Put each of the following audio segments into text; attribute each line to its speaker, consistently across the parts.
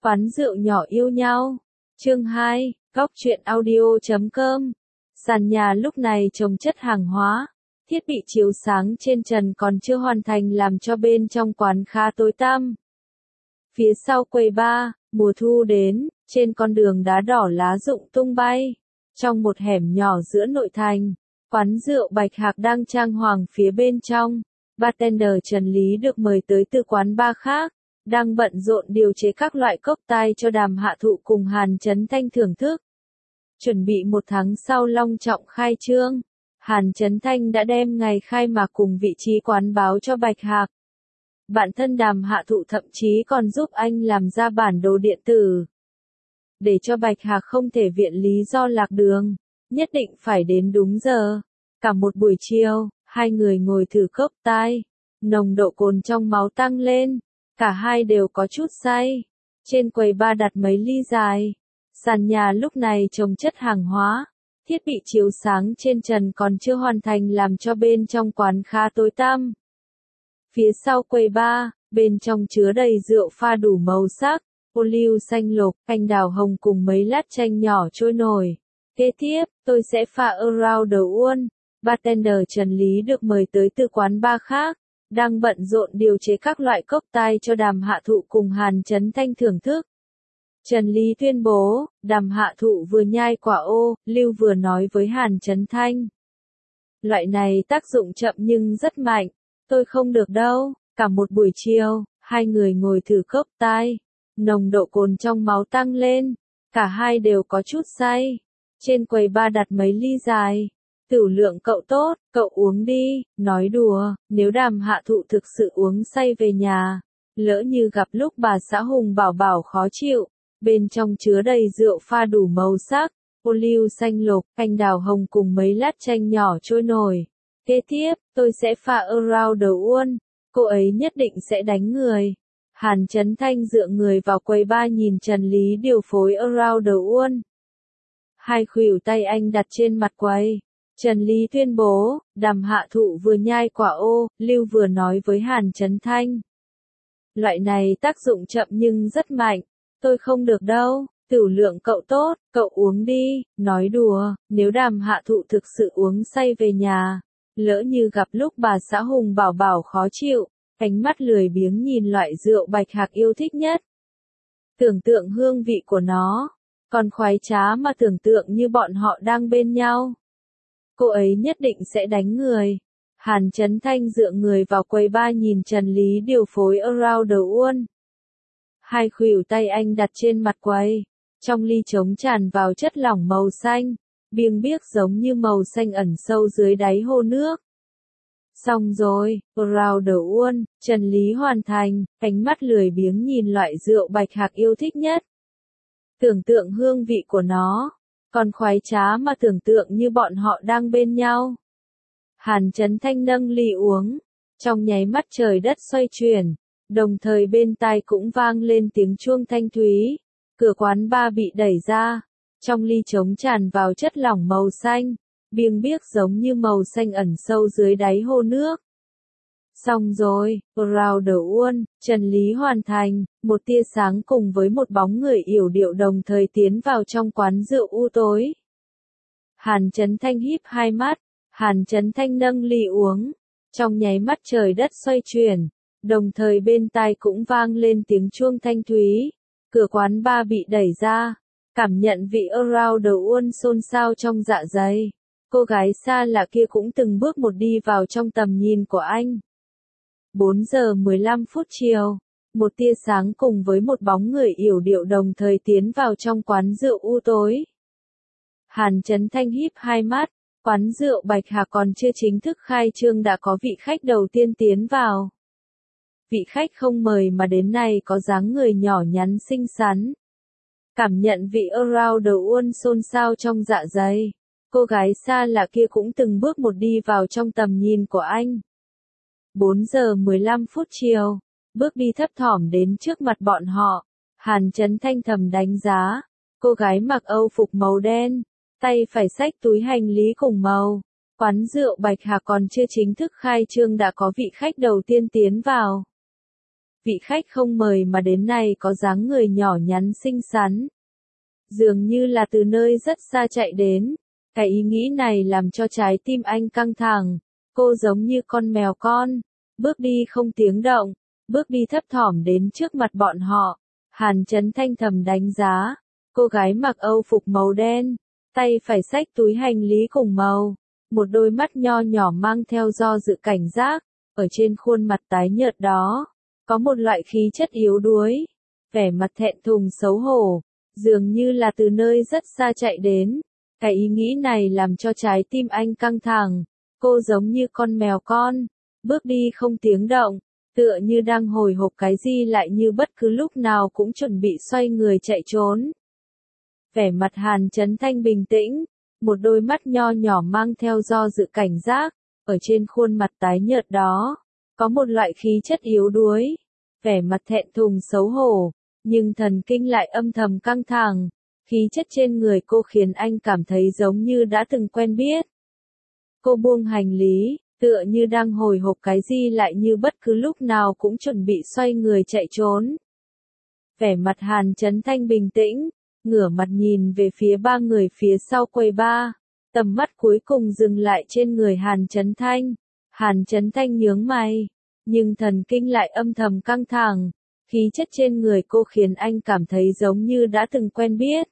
Speaker 1: Quán rượu nhỏ yêu nhau. Chương 2, Góc truyện audio.com. Sàn nhà lúc này chồng chất hàng hóa, thiết bị chiếu sáng trên trần còn chưa hoàn thành làm cho bên trong quán khá tối tăm. Phía sau quầy bar, mùa thu đến, trên con đường đá đỏ lá rụng tung bay. Trong một hẻm nhỏ giữa nội thành, quán rượu Bạch Hạc đang trang hoàng phía bên trong. Bartender Trần Lý được mời tới từ quán bar khác, đang bận rộn điều chế các loại cocktail cho Đàm Hạ Thụ cùng Hàn Chấn Thanh thưởng thức. Chuẩn bị một tháng sau long trọng khai trương, Hàn Chấn Thanh đã đem ngày khai mạc cùng vị trí quán báo cho Bạch Hạc. Bạn thân Đàm Hạ Thụ thậm chí còn giúp anh làm ra bản đồ điện tử, để cho Bạch Hạc không thể viện lý do lạc đường, nhất định phải đến đúng giờ. Cả một buổi chiều, hai người ngồi thử cocktail, nồng độ cồn trong máu tăng lên, cả hai đều có chút say. Trên quầy bar đặt mấy ly dài, sàn nhà lúc này chồng chất hàng hóa, thiết bị chiếu sáng trên trần còn chưa hoàn thành làm cho bên trong quán khá tối tăm. Phía sau quầy bar, bên trong chứa đầy rượu pha đủ màu sắc, ô liu xanh lục, canh đào hồng cùng mấy lát chanh nhỏ trôi nổi. Kế tiếp, tôi sẽ pha around the world. Bartender Trần Lý được mời tới từ quán bar khác, đang bận rộn điều chế các loại cocktail cho Đàm Hạ Thụ cùng Hàn Chấn Thanh thưởng thức. Trần Lý tuyên bố, Đàm Hạ Thụ vừa nhai quả ô liu vừa nói với Hàn Chấn Thanh. Loại này tác dụng chậm nhưng rất mạnh, tôi không được đâu. Cả một buổi chiều, hai người ngồi thử cocktail, nồng độ cồn trong máu tăng lên, cả hai đều có chút say. Trên quầy bar đặt mấy ly dài. Tửu lượng cậu tốt, cậu uống đi, nói đùa, nếu Đàm Hạ Thụ thực sự uống say về nhà, lỡ như gặp lúc bà xã Hùng bảo bảo khó chịu, bên trong chứa đầy rượu pha đủ màu sắc, ô liu xanh lục, canh đào hồng cùng mấy lát chanh nhỏ trôi nổi. Kế tiếp, tôi sẽ pha around the world, cô ấy nhất định sẽ đánh người. Hàn Chấn Thanh dựa người vào quầy bar nhìn Trần Lý điều phối around the world. Hai khuỷu tay anh đặt trên mặt quầy. Trần Lý tuyên bố, Đàm Hạ Thụ vừa nhai quả ô liu vừa nói với Hàn Chấn Thanh. Loại này tác dụng chậm nhưng rất mạnh, tôi không được đâu. Tửu lượng cậu tốt, cậu uống đi, nói đùa, nếu Đàm Hạ Thụ thực sự uống say về nhà, lỡ như gặp lúc bà xã Hùng bảo bảo khó chịu, ánh mắt lười biếng nhìn loại rượu Bạch Hạc yêu thích nhất. Tưởng tượng hương vị của nó, còn khoái trá mà tưởng tượng như bọn họ đang bên nhau. Cô ấy nhất định sẽ đánh người. Hàn Chấn Thanh dựa người vào quầy bar nhìn Trần Lý điều phối around the world. Hai khuỷu tay anh đặt trên mặt quầy. Trong ly trống tràn vào chất lỏng màu xanh, biếng biếc giống như màu xanh ẩn sâu dưới đáy hồ nước. Xong rồi, around the world, Trần Lý hoàn thành, ánh mắt lười biếng nhìn loại rượu Bạch Hạc yêu thích nhất. Tưởng tượng hương vị của nó, còn khoái trá mà tưởng tượng như bọn họ đang bên nhau. Hàn Chấn Thanh nâng ly uống, trong nháy mắt trời đất xoay chuyển, đồng thời bên tai cũng vang lên tiếng chuông thanh thúy. Cửa quán bar bị đẩy ra, trong ly trống tràn vào chất lỏng màu xanh, biếng biếc giống như màu xanh ẩn sâu dưới đáy hồ nước. Xong rồi, around the world, Trần Lý hoàn thành, một tia sáng cùng với một bóng người yểu điệu đồng thời tiến vào trong quán rượu u tối. Hàn Chấn Thanh híp hai mắt, Hàn Chấn Thanh nâng ly uống, trong nháy mắt trời đất xoay chuyển, đồng thời bên tai cũng vang lên tiếng chuông thanh thúy. Cửa quán bar bị đẩy ra, cảm nhận vị around the world xôn xao trong dạ dày. Cô gái xa lạ kia cũng từng bước một đi vào trong tầm nhìn của anh. 4 giờ 15 phút chiều, một tia sáng cùng với một bóng người yểu điệu đồng thời tiến vào trong quán rượu u tối. Hàn Chấn Thanh híp hai mắt, quán rượu Bạch Hạc còn chưa chính thức khai trương đã có vị khách đầu tiên tiến vào. Vị khách không mời mà đến này có dáng người nhỏ nhắn xinh xắn. Cảm nhận vị around the world xôn xao trong dạ dày. Cô gái xa lạ kia cũng từng bước một đi vào trong tầm nhìn của anh. 4 giờ 15 phút chiều, bước đi thấp thỏm đến trước mặt bọn họ. Hàn Chấn Thanh thầm đánh giá. Cô gái mặc âu phục màu đen, tay phải xách túi hành lý cùng màu. Quán rượu Bạch Hạc còn chưa chính thức khai trương đã có vị khách đầu tiên tiến vào. vị khách không mời mà đến này có dáng người nhỏ nhắn xinh xắn. Dường như là từ nơi rất xa chạy đến. Cái ý nghĩ này làm cho trái tim anh căng thẳng. Cô giống như con mèo con, bước đi không tiếng động, bước đi thấp thỏm đến trước mặt bọn họ. Hàn Chấn Thanh thầm đánh giá, cô gái mặc Âu phục màu đen, tay phải xách túi hành lý cùng màu, một đôi mắt nho nhỏ mang theo do dự cảnh giác, ở trên khuôn mặt tái nhợt đó, có một loại khí chất yếu đuối, vẻ mặt thẹn thùng xấu hổ, dường như là từ nơi rất xa chạy đến. Cái ý nghĩ này làm cho trái tim anh căng thẳng, cô giống như con mèo con, bước đi không tiếng động, tựa như đang hồi hộp cái gì lại như bất cứ lúc nào cũng chuẩn bị xoay người chạy trốn. Vẻ mặt Hàn Chấn Thanh bình tĩnh, một đôi mắt nho nhỏ mang theo do dự cảnh giác, ở trên khuôn mặt tái nhợt đó, có một loại khí chất yếu đuối, vẻ mặt thẹn thùng xấu hổ, nhưng thần kinh lại âm thầm căng thẳng, khí chất trên người cô khiến anh cảm thấy giống như đã từng quen biết. Cô buông hành lý, tựa như đang hồi hộp cái gì lại như bất cứ lúc nào cũng chuẩn bị xoay người chạy trốn. Vẻ mặt Hàn Chấn Thanh bình tĩnh, ngửa mặt nhìn về phía ba người phía sau quầy bar, tầm mắt cuối cùng dừng lại trên người Hàn Chấn Thanh. Hàn Chấn Thanh nhướng mày, nhưng thần kinh lại âm thầm căng thẳng, khí chất trên người cô khiến anh cảm thấy giống như đã từng quen biết.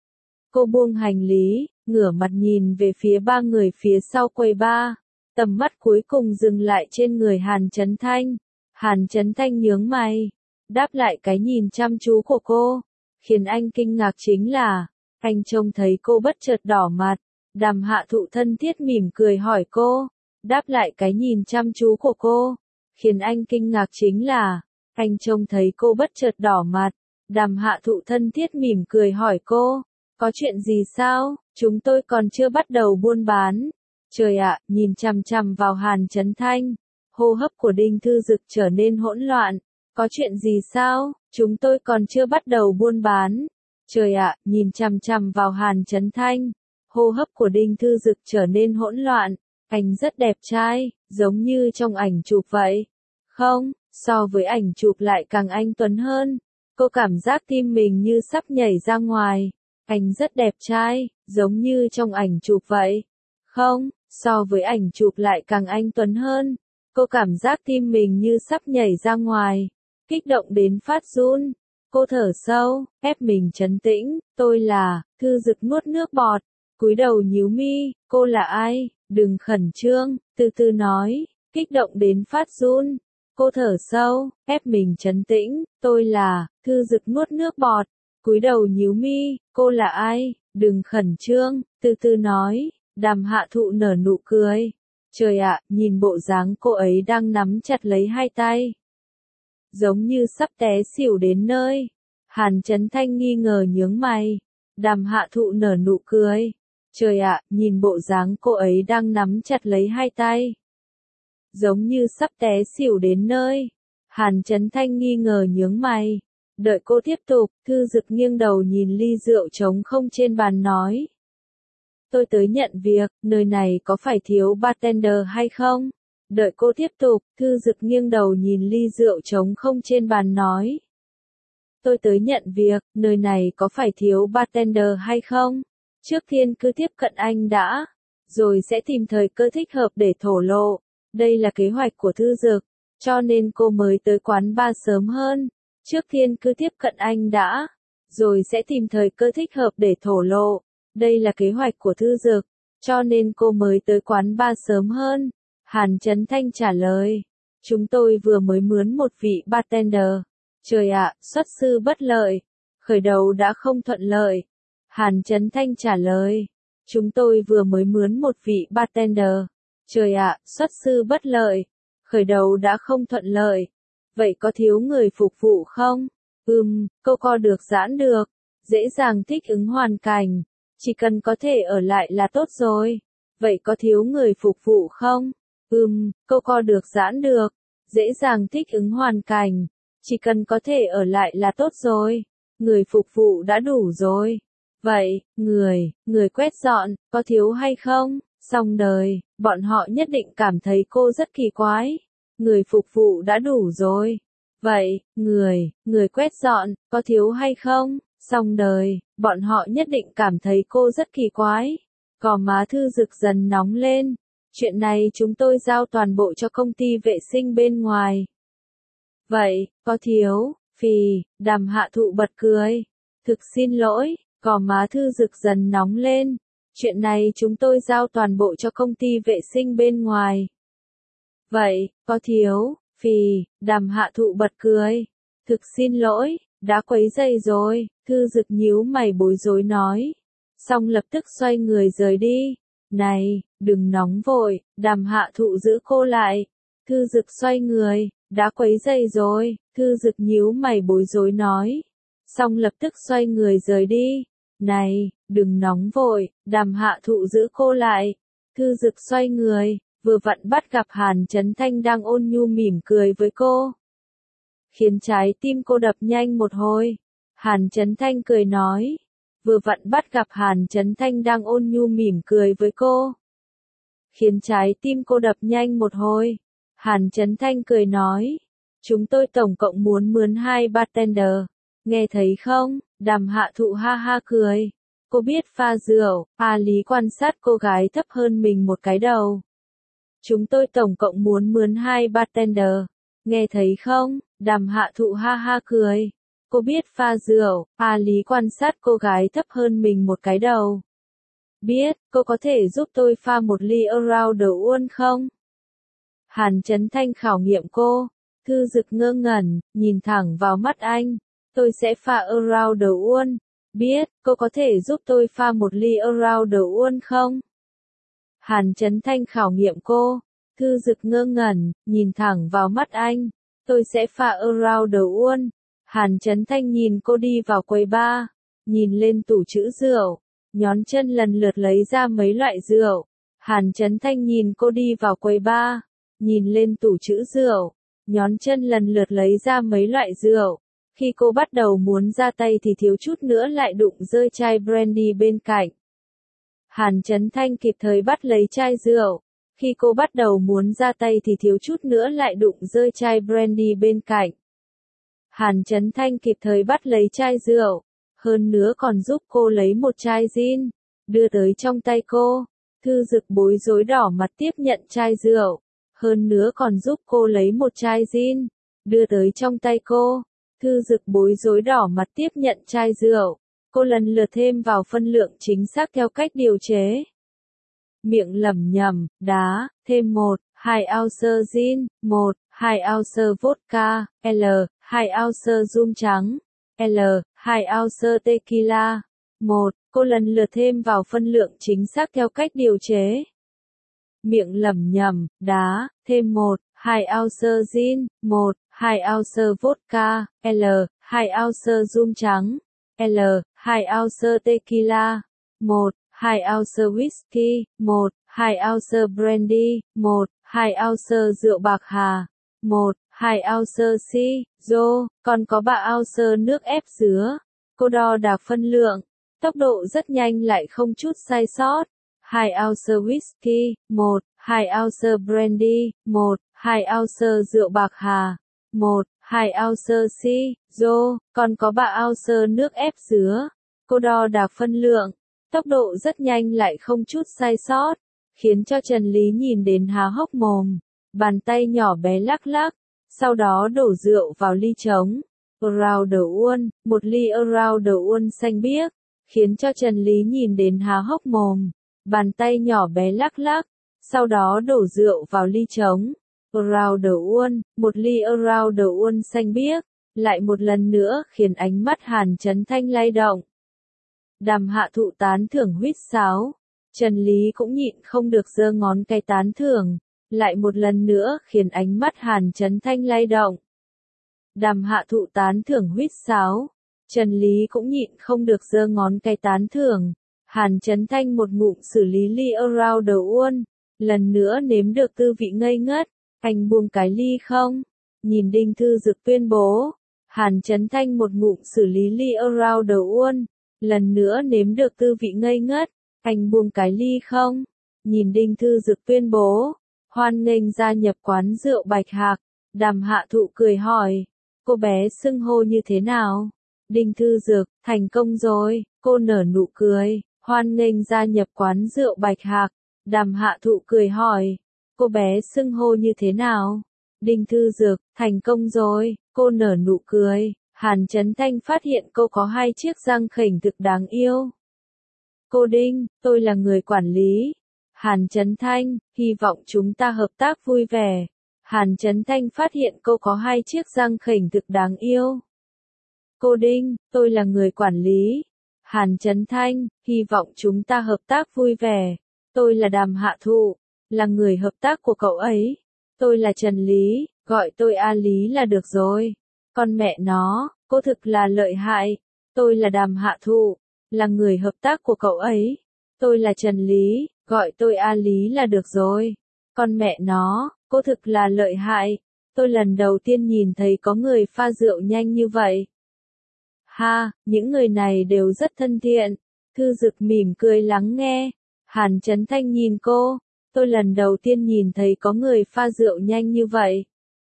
Speaker 1: Cô buông hành lý, ngửa mặt nhìn về phía ba người phía sau quầy bar, tầm mắt cuối cùng dừng lại trên người Hàn Chấn Thanh. Hàn Chấn Thanh nhướng mày, đáp lại cái nhìn chăm chú của cô, khiến anh kinh ngạc chính là, anh trông thấy cô bất chợt đỏ mặt. Đàm Hạ Thụ thân thiết mỉm cười hỏi cô, đáp lại cái nhìn chăm chú của cô, khiến anh kinh ngạc chính là, anh trông thấy cô bất chợt đỏ mặt. Đàm Hạ Thụ thân thiết mỉm cười hỏi cô, có chuyện gì sao, chúng tôi còn chưa bắt đầu buôn bán. Trời ạ, nhìn chằm chằm vào Hàn Chấn Thanh, hô hấp của Đinh Thư Dực trở nên hỗn loạn. Có chuyện gì sao, chúng tôi còn chưa bắt đầu buôn bán. Trời ạ, nhìn chằm chằm vào Hàn Chấn Thanh, hô hấp của Đinh Thư Dực trở nên hỗn loạn. Anh rất đẹp trai, giống như trong ảnh chụp vậy. Không, so với ảnh chụp lại càng anh tuấn hơn. Cô cảm giác tim mình như sắp nhảy ra ngoài. Anh rất đẹp trai, giống như trong ảnh chụp vậy. Không, so với ảnh chụp lại càng anh tuấn hơn. Cô cảm giác tim mình như sắp nhảy ra ngoài. Kích động đến phát run. Cô thở sâu, ép mình trấn tĩnh. Tôi là, Thư Dực nuốt nước bọt, cúi đầu nhíu mi. Cô là ai? Đừng khẩn trương, từ từ nói. Kích động đến phát run. Cô thở sâu, ép mình trấn tĩnh. Tôi là, Thư Dực nuốt nước bọt, cúi đầu nhíu mi. Cô là ai? Đừng khẩn trương, từ từ nói. Đàm Hạ Thụ nở nụ cười. Trời ạ, nhìn bộ dáng cô ấy đang nắm chặt lấy hai tay, giống như sắp té xỉu đến nơi. Hàn Chấn Thanh nghi ngờ nhướng mày. Đàm Hạ Thụ nở nụ cười. Trời ạ, nhìn bộ dáng cô ấy đang nắm chặt lấy hai tay, giống như sắp té xỉu đến nơi. Hàn Chấn Thanh nghi ngờ nhướng mày. Đợi cô tiếp tục, Thư Dực nghiêng đầu nhìn ly rượu trống không trên bàn nói. Tôi tới nhận việc, nơi này có phải thiếu bartender hay không? Đợi cô tiếp tục, Thư Dực nghiêng đầu nhìn ly rượu trống không trên bàn nói. Tôi tới nhận việc, nơi này có phải thiếu bartender hay không? Trước tiên cứ tiếp cận anh đã, rồi sẽ tìm thời cơ thích hợp để thổ lộ. Đây là kế hoạch của Thư Dực, cho nên cô mới tới quán bar sớm hơn. Trước tiên cứ tiếp cận anh đã, rồi sẽ tìm thời cơ thích hợp để thổ lộ. Đây là kế hoạch của Thư Dực, cho nên cô mới tới quán bar sớm hơn. Hàn Chấn Thanh trả lời. Chúng tôi vừa mới mướn một vị bartender. Trời ạ, xuất sư bất lợi. Khởi đầu đã không thuận lợi. Hàn Chấn Thanh trả lời. Chúng tôi vừa mới mướn một vị bartender. Trời ạ, xuất sư bất lợi. Khởi đầu đã không thuận lợi. Vậy có thiếu người phục vụ không? Câu co được giãn được. Dễ dàng thích ứng hoàn cảnh. Chỉ cần có thể ở lại là tốt rồi. Vậy có thiếu người phục vụ không? Câu co được giãn được. Dễ dàng thích ứng hoàn cảnh. Chỉ cần có thể ở lại là tốt rồi. Người phục vụ đã đủ rồi. Vậy, người quét dọn, có thiếu hay không? Xong đời, bọn họ nhất định cảm thấy cô rất kỳ quái. Người phục vụ đã đủ rồi. Vậy, người quét dọn, có thiếu hay không? Xong đời, bọn họ nhất định cảm thấy cô rất kỳ quái. Gò má Thư Dực dần nóng lên. Chuyện này chúng tôi giao toàn bộ cho công ty vệ sinh bên ngoài. Vậy, có thiếu, phì, Đàm Hạ Thụ bật cười. Thực xin lỗi, gò má Thư Dực dần nóng lên. Chuyện này chúng tôi giao toàn bộ cho công ty vệ sinh bên ngoài. Vậy, có thiếu, phì, Đàm Hạ Thụ bật cười. Thực xin lỗi, đã quấy rầy rồi, Thư Dực nhíu mày bối rối nói. Xong lập tức xoay người rời đi. Này, đừng nóng vội, Đàm Hạ Thụ giữ cô lại. Thư Dực xoay người, đã quấy rầy rồi, Thư Dực nhíu mày bối rối nói. Xong lập tức xoay người rời đi. Này, đừng nóng vội, Đàm Hạ Thụ giữ cô lại. Thư Dực xoay người, vừa vặn bắt gặp Hàn Chấn Thanh đang ôn nhu mỉm cười với cô. Khiến trái tim cô đập nhanh một hồi. Hàn Chấn Thanh cười nói. Vừa vặn bắt gặp Hàn Chấn Thanh đang ôn nhu mỉm cười với cô. Khiến trái tim cô đập nhanh một hồi. Hàn Chấn Thanh cười nói. Chúng tôi tổng cộng muốn mướn 2 bartender. Nghe thấy không? Đàm Hạ Thụ ha ha cười. Cô biết pha rượu, Lý quan sát cô gái thấp hơn mình một cái đầu. Chúng tôi tổng cộng muốn mướn 2 bartender. Nghe thấy không? Đàm Hạ Thụ ha ha cười. Cô biết pha rượu, Lý quan sát cô gái thấp hơn mình một cái đầu. Biết, cô có thể giúp tôi pha một ly Around the World không? Hàn Chấn Thanh khảo nghiệm cô. Thư Dực ngơ ngẩn, nhìn thẳng vào mắt anh. Tôi sẽ pha Around the World. Biết, cô có thể giúp tôi pha một ly Around the World không? Hàn Chấn Thanh khảo nghiệm cô. Thư Dực ngơ ngẩn, nhìn thẳng vào mắt anh. Tôi sẽ pha Around the World. Hàn Chấn Thanh nhìn cô đi vào quầy bar, nhìn lên tủ trữ rượu, nhón chân lần lượt lấy ra mấy loại rượu. Hàn Chấn Thanh nhìn cô đi vào quầy bar, nhìn lên tủ trữ rượu, nhón chân lần lượt lấy ra mấy loại rượu. Khi cô bắt đầu muốn ra tay thì thiếu chút nữa lại đụng rơi chai brandy bên cạnh. Hàn Chấn Thanh kịp thời bắt lấy chai rượu. Khi cô bắt đầu muốn ra tay thì thiếu chút nữa lại đụng rơi chai brandy bên cạnh. Hàn Chấn Thanh kịp thời bắt lấy chai rượu, hơn nữa còn giúp cô lấy một chai gin, đưa tới trong tay cô. Thư Dực bối rối đỏ mặt tiếp nhận chai rượu, hơn nữa còn giúp cô lấy một chai gin, đưa tới trong tay cô. Thư Dực bối rối đỏ mặt tiếp nhận chai rượu, cô lần lượt thêm vào phân lượng chính xác theo cách điều chế. Miệng lẩm nhẩm, đá, thêm 1-2 ounce gin, 1-2 ounce vodka, L-2 ounce rum trắng, L-2 ounce tequila. Cô lần lượt thêm vào phân lượng chính xác theo cách điều chế. Miệng lẩm nhẩm, đá, thêm 1-2 ounce gin, 1-2 ounce vodka, L-2 ounce rum trắng, L-2 ounce tequila. 1-2 ounce whisky, 1-2 ounce brandy, 1-2 ounce rượu bạc hà, 1-2 ounce si-rô, còn có 3 ounce nước ép dứa. Cô đo đạc phân lượng, tốc độ rất nhanh lại không chút sai sót. 2 ounce whisky, 1-2 ounce brandy, 1-2 ounce rượu bạc hà, 1-2 ounce si-rô, còn có 3 ounce nước ép dứa. Cô đo đạc phân lượng, tốc độ rất nhanh lại không chút sai sót, khiến cho Trần Lý nhìn đến há hốc mồm. Bàn tay nhỏ bé lắc lắc, sau đó đổ rượu vào ly trống. Around the World, một ly Around the World xanh biếc, khiến cho Trần Lý nhìn đến há hốc mồm. Bàn tay nhỏ bé lắc lắc, sau đó đổ rượu vào ly trống. Around the World, một ly Around the World xanh biếc, lại một lần nữa khiến ánh mắt Hàn Chấn Thanh lay động. Đàm Hạ Thụ tán thưởng huýt sáo. Trần Lý cũng nhịn không được giơ ngón cái tán thưởng, lại một lần nữa khiến ánh mắt Hàn Chấn Thanh lay động. Đàm Hạ Thụ tán thưởng huýt sáo. Trần Lý cũng nhịn không được giơ ngón cái tán thưởng. Hàn Chấn Thanh một ngụm xử lý ly Around the World, lần nữa nếm được tư vị ngây ngất. Anh buông cái ly không? Nhìn Đinh Thư Dực tuyên bố. Hàn Chấn Thanh một ngụm xử lý ly Around the World, lần nữa nếm được tư vị ngây ngất. Anh buông cái ly không? Nhìn Đinh Thư Dực tuyên bố. Hoan nghênh gia nhập quán rượu Bạch Hạc. Đàm Hạ Thụ cười hỏi. Cô bé xưng hô như thế nào? Đinh Thư Dực, thành công rồi, cô nở nụ cười, hoan nghênh gia nhập quán rượu Bạch Hạc. Đàm Hạ Thụ cười hỏi, cô bé xưng hô như thế nào? Đinh Thư Dực, thành công rồi, cô nở nụ cười. Hàn Chấn Thanh phát hiện cô có hai chiếc răng khểnh thực đáng yêu. Cô Đinh, tôi là người quản lý. Hàn Chấn Thanh, hy vọng chúng ta hợp tác vui vẻ. Hàn Chấn Thanh phát hiện cô có hai chiếc răng khểnh thực đáng yêu. Cô Đinh, tôi là người quản lý. Hàn Chấn Thanh, hy vọng chúng ta hợp tác vui vẻ. Tôi là Đàm Hạ Thụ, là người hợp tác của cậu ấy. Tôi là Trần Lý, gọi tôi A Lý là được rồi. Con mẹ nó, cô thực là lợi hại. Tôi là Đàm Hạ Thụ, là người hợp tác của cậu ấy. Tôi là Trần Lý, gọi tôi A Lý là được rồi. Con mẹ nó, cô thực là lợi hại. Tôi lần đầu tiên nhìn thấy có người pha rượu nhanh như vậy. Ha, những người này đều rất thân thiện. Thư Dực mỉm cười lắng nghe. Hàn Chấn Thanh nhìn cô. Tôi lần đầu tiên nhìn thấy có người pha rượu nhanh như vậy.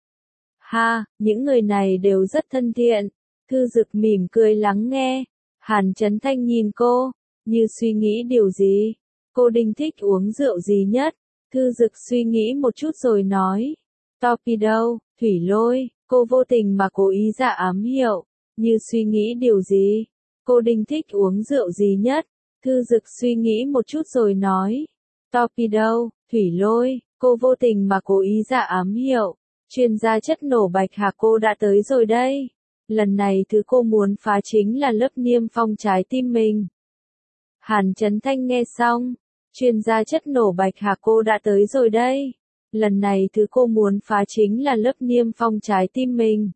Speaker 1: Ha, những người này đều rất thân thiện. Thư Dực mỉm cười lắng nghe. Hàn Chấn Thanh nhìn cô, như suy nghĩ điều gì. Cô Đinh thích uống rượu gì nhất? Thư Dực suy nghĩ một chút rồi nói. Torpedo, thủy lôi, cô vô tình mà cố ý ra ám hiệu. Như suy nghĩ điều gì? Cô Đinh thích uống rượu gì nhất? Thư Dực suy nghĩ một chút rồi nói. Torpedo, thủy lôi, cô vô tình mà cố ý ra ám hiệu. Chuyên gia chất nổ Bạch Hạc cô đã tới rồi đây. Lần này thứ cô muốn phá chính là lớp niêm phong trái tim mình. Hàn Chấn Thanh nghe xong. Chuyên gia chất nổ Bạch Hạc cô đã tới rồi đây. Lần này thứ cô muốn phá chính là lớp niêm phong trái tim mình.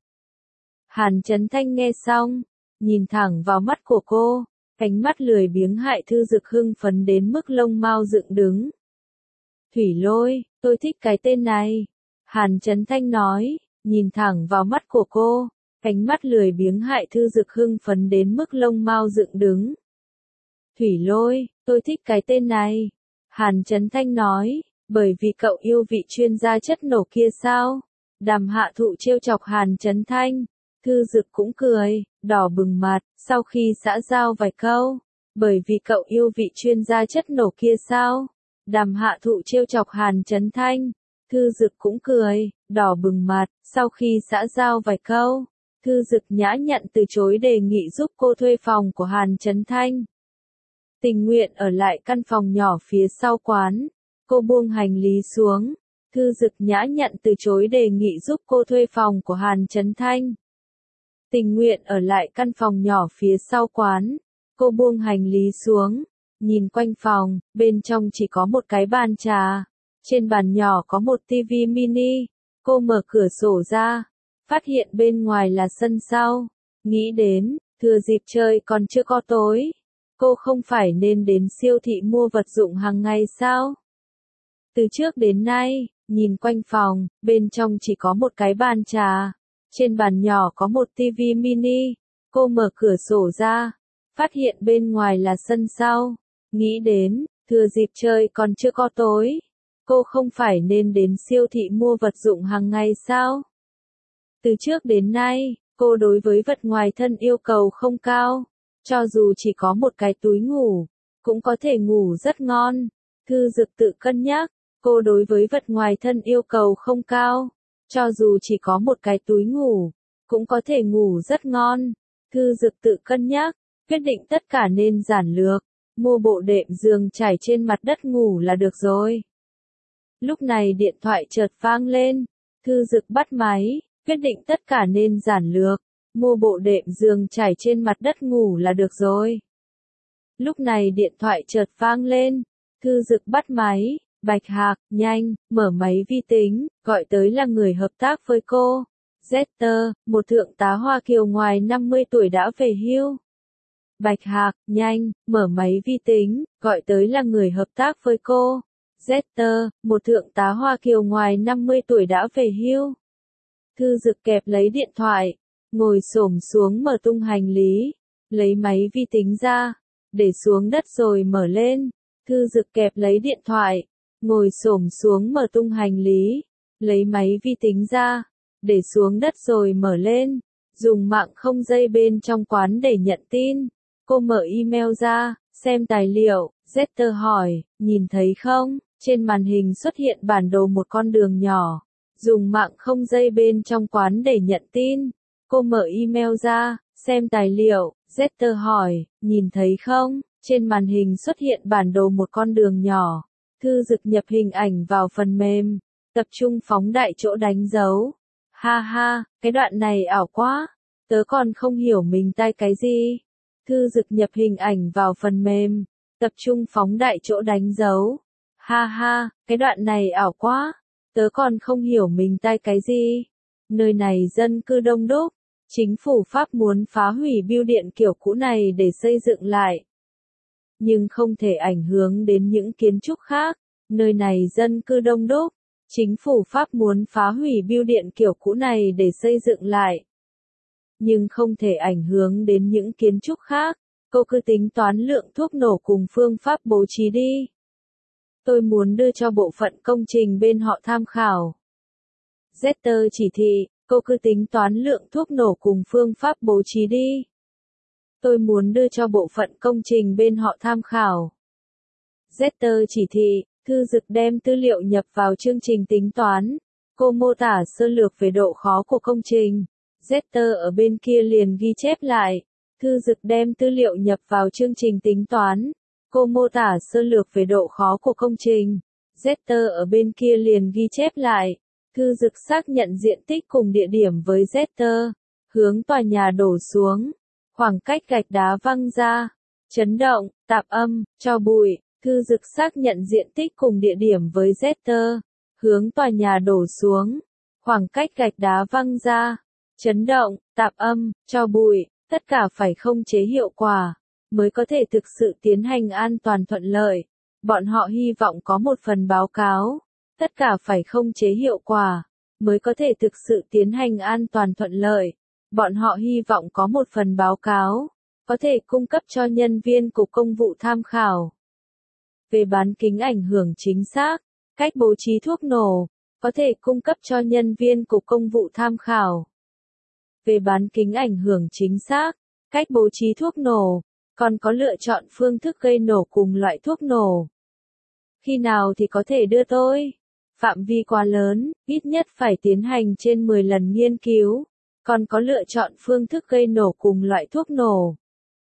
Speaker 1: Hàn Chấn Thanh nghe xong. Nhìn thẳng vào mắt của cô. Ánh mắt lười biếng hại Thư Dực hưng phấn đến mức lông mao dựng đứng. Thủy lôi, tôi thích cái tên này. Hàn Chấn Thanh nói, nhìn thẳng vào mắt của cô. Ánh mắt lười biếng hại Thư Dực hưng phấn đến mức lông mao dựng đứng. Thủy lôi, tôi thích cái tên này. Hàn Chấn Thanh nói, bởi vì cậu yêu vị chuyên gia chất nổ kia sao? Đàm Hạ Thụ trêu chọc Hàn Chấn Thanh. Thư Dực cũng cười, đỏ bừng mặt, sau khi xã giao vài câu. Bởi vì cậu yêu vị chuyên gia chất nổ kia sao? Đàm Hạ Thụ trêu chọc Hàn Chấn Thanh. Thư Dực cũng cười, đỏ bừng mặt, sau khi xã giao vài câu. Thư Dực nhã nhặn từ chối đề nghị giúp cô thuê phòng của Hàn Chấn Thanh. Tình nguyện ở lại căn phòng nhỏ phía sau quán. Cô buông hành lý xuống. Thư Dực nhã nhặn từ chối đề nghị giúp cô thuê phòng của Hàn Chấn Thanh. Tình nguyện ở lại căn phòng nhỏ phía sau quán. Cô buông hành lý xuống. Nhìn quanh phòng, bên trong chỉ có một cái bàn trà. Trên bàn nhỏ có một tivi mini. Cô mở cửa sổ ra. Phát hiện bên ngoài là sân sau. Nghĩ đến, thừa dịp trời còn chưa có tối. Cô không phải nên đến siêu thị mua vật dụng hàng ngày sao? Từ trước đến nay, nhìn quanh phòng, bên trong chỉ có một cái bàn trà. Trên bàn nhỏ có một tivi mini. Cô mở cửa sổ ra. Phát hiện bên ngoài là sân sau. Nghĩ đến, thừa dịp trời còn chưa có tối. Cô không phải nên đến siêu thị mua vật dụng hàng ngày sao? Từ trước đến nay, cô đối với vật ngoài thân yêu cầu không cao. Cho dù chỉ có một cái túi ngủ, cũng có thể ngủ rất ngon. Thư Dực tự cân nhắc, cô đối với vật ngoài thân yêu cầu không cao. Cho dù chỉ có một cái túi ngủ, cũng có thể ngủ rất ngon. Thư Dực tự cân nhắc, quyết định tất cả nên giản lược. Mua bộ đệm giường trải trên mặt đất ngủ là được rồi. Lúc này điện thoại chợt vang lên. Thư Dực bắt máy, quyết định tất cả nên giản lược. Mua bộ đệm giường trải trên mặt đất ngủ là được rồi. Lúc này điện thoại chợt vang lên. Thư Dực bắt máy. Bạch Hạc, nhanh, mở máy vi tính, gọi tới là người hợp tác với cô. Zester, một thượng tá Hoa Kiều ngoài 50 tuổi đã về hưu. Bạch Hạc, nhanh, mở máy vi tính, gọi tới là người hợp tác với cô. Zester, một thượng tá Hoa Kiều ngoài 50 tuổi đã về hưu. Thư Dực kẹp lấy điện thoại, ngồi xổm xuống mở tung hành lý, lấy máy vi tính ra, để xuống đất rồi mở lên. Thư Dực kẹp lấy điện thoại, ngồi xổm xuống mở tung hành lý, lấy máy vi tính ra, để xuống đất rồi mở lên. Dùng mạng không dây bên trong quán để nhận tin. Cô mở email ra, xem tài liệu, Jeter hỏi, nhìn thấy không? Trên màn hình xuất hiện bản đồ một con đường nhỏ. Dùng mạng không dây bên trong quán để nhận tin. Cô mở email ra, xem tài liệu, Jeter hỏi, nhìn thấy không? Trên màn hình xuất hiện bản đồ một con đường nhỏ. Thư Dực nhập hình ảnh vào phần mềm. Tập trung phóng đại chỗ đánh dấu. Ha ha, cái đoạn này ảo quá. Tớ còn không hiểu mình tai cái gì. Thư Dực nhập hình ảnh vào phần mềm. Tập trung phóng đại chỗ đánh dấu. Ha ha, cái đoạn này ảo quá. Tớ còn không hiểu mình tai cái gì. Nơi này dân cư đông đúc. Chính phủ Pháp muốn phá hủy bưu điện kiểu cũ này để xây dựng lại. Nhưng không thể ảnh hưởng đến những kiến trúc khác. Nơi này dân cư đông đúc. Chính phủ Pháp muốn phá hủy bưu điện kiểu cũ này để xây dựng lại. Nhưng không thể ảnh hưởng đến những kiến trúc khác. Cô cứ tính toán lượng thuốc nổ cùng phương pháp bố trí đi. Tôi muốn đưa cho bộ phận công trình bên họ tham khảo. Jeter chỉ thị, cô cứ tính toán lượng thuốc nổ cùng phương pháp bố trí đi. Tôi muốn đưa cho bộ phận công trình bên họ tham khảo. Jeter chỉ thị, Thư Dực đem tư liệu nhập vào chương trình tính toán. Cô mô tả sơ lược về độ khó của công trình. Jeter ở bên kia liền ghi chép lại. Thư Dực đem tư liệu nhập vào chương trình tính toán. Cô mô tả sơ lược về độ khó của công trình. Jeter ở bên kia liền ghi chép lại. Thư Dực xác nhận diện tích cùng địa điểm với Jeter. Hướng tòa nhà đổ xuống. Khoảng cách gạch đá văng ra. Chấn động, tạp âm, tro bụi. Thư Dực xác nhận diện tích cùng địa điểm với Jeter. Hướng tòa nhà đổ xuống. Khoảng cách gạch đá văng ra. Chấn động, tạp âm, tro bụi. Tất cả phải không chế hiệu quả. Mới có thể thực sự tiến hành an toàn thuận lợi. Bọn họ hy vọng có một phần báo cáo. Tất cả phải không chế hiệu quả. Mới có thể thực sự tiến hành an toàn thuận lợi. Bọn họ hy vọng có một phần báo cáo. Có thể cung cấp cho nhân viên Cục Công vụ tham khảo. Về bán kính ảnh hưởng chính xác. Cách bố trí thuốc nổ. Có thể cung cấp cho nhân viên Cục Công vụ tham khảo. Về bán kính ảnh hưởng chính xác. Cách bố trí thuốc nổ. Còn có lựa chọn phương thức gây nổ cùng loại thuốc nổ. Khi nào thì có thể đưa tôi? Phạm vi quá lớn, ít nhất phải tiến hành trên 10 lần nghiên cứu. Còn có lựa chọn phương thức gây nổ cùng loại thuốc nổ.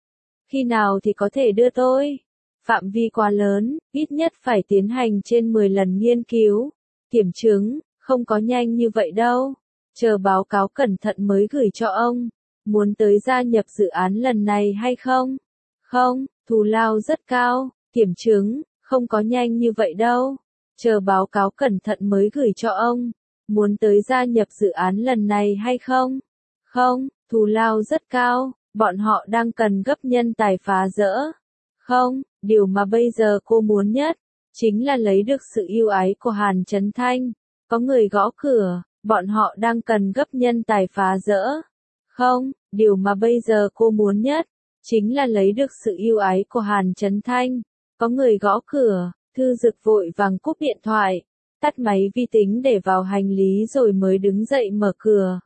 Speaker 1: Khi nào thì có thể đưa tôi? Phạm vi quá lớn, ít nhất phải tiến hành trên 10 lần nghiên cứu. Kiểm chứng, không có nhanh như vậy đâu. Chờ báo cáo cẩn thận mới gửi cho ông. Muốn tới gia nhập dự án lần này hay không? Không, thù lao rất cao. Kiểm chứng, không có nhanh như vậy đâu. Chờ báo cáo cẩn thận mới gửi cho ông. Muốn tới gia nhập dự án lần này hay không? Không, thù lao rất cao. Bọn họ đang cần gấp nhân tài phá rỡ. Không, điều mà bây giờ cô muốn nhất chính là lấy được sự yêu ái của Hàn Chấn Thanh. Có người gõ cửa, bọn họ đang cần gấp nhân tài phá rỡ. Không, điều mà bây giờ cô muốn nhất chính là lấy được sự yêu ái của Hàn Chấn Thanh. Có người gõ cửa, Thư Dực vội vàng cúp điện thoại, tắt máy vi tính để vào hành lý rồi mới đứng dậy mở cửa.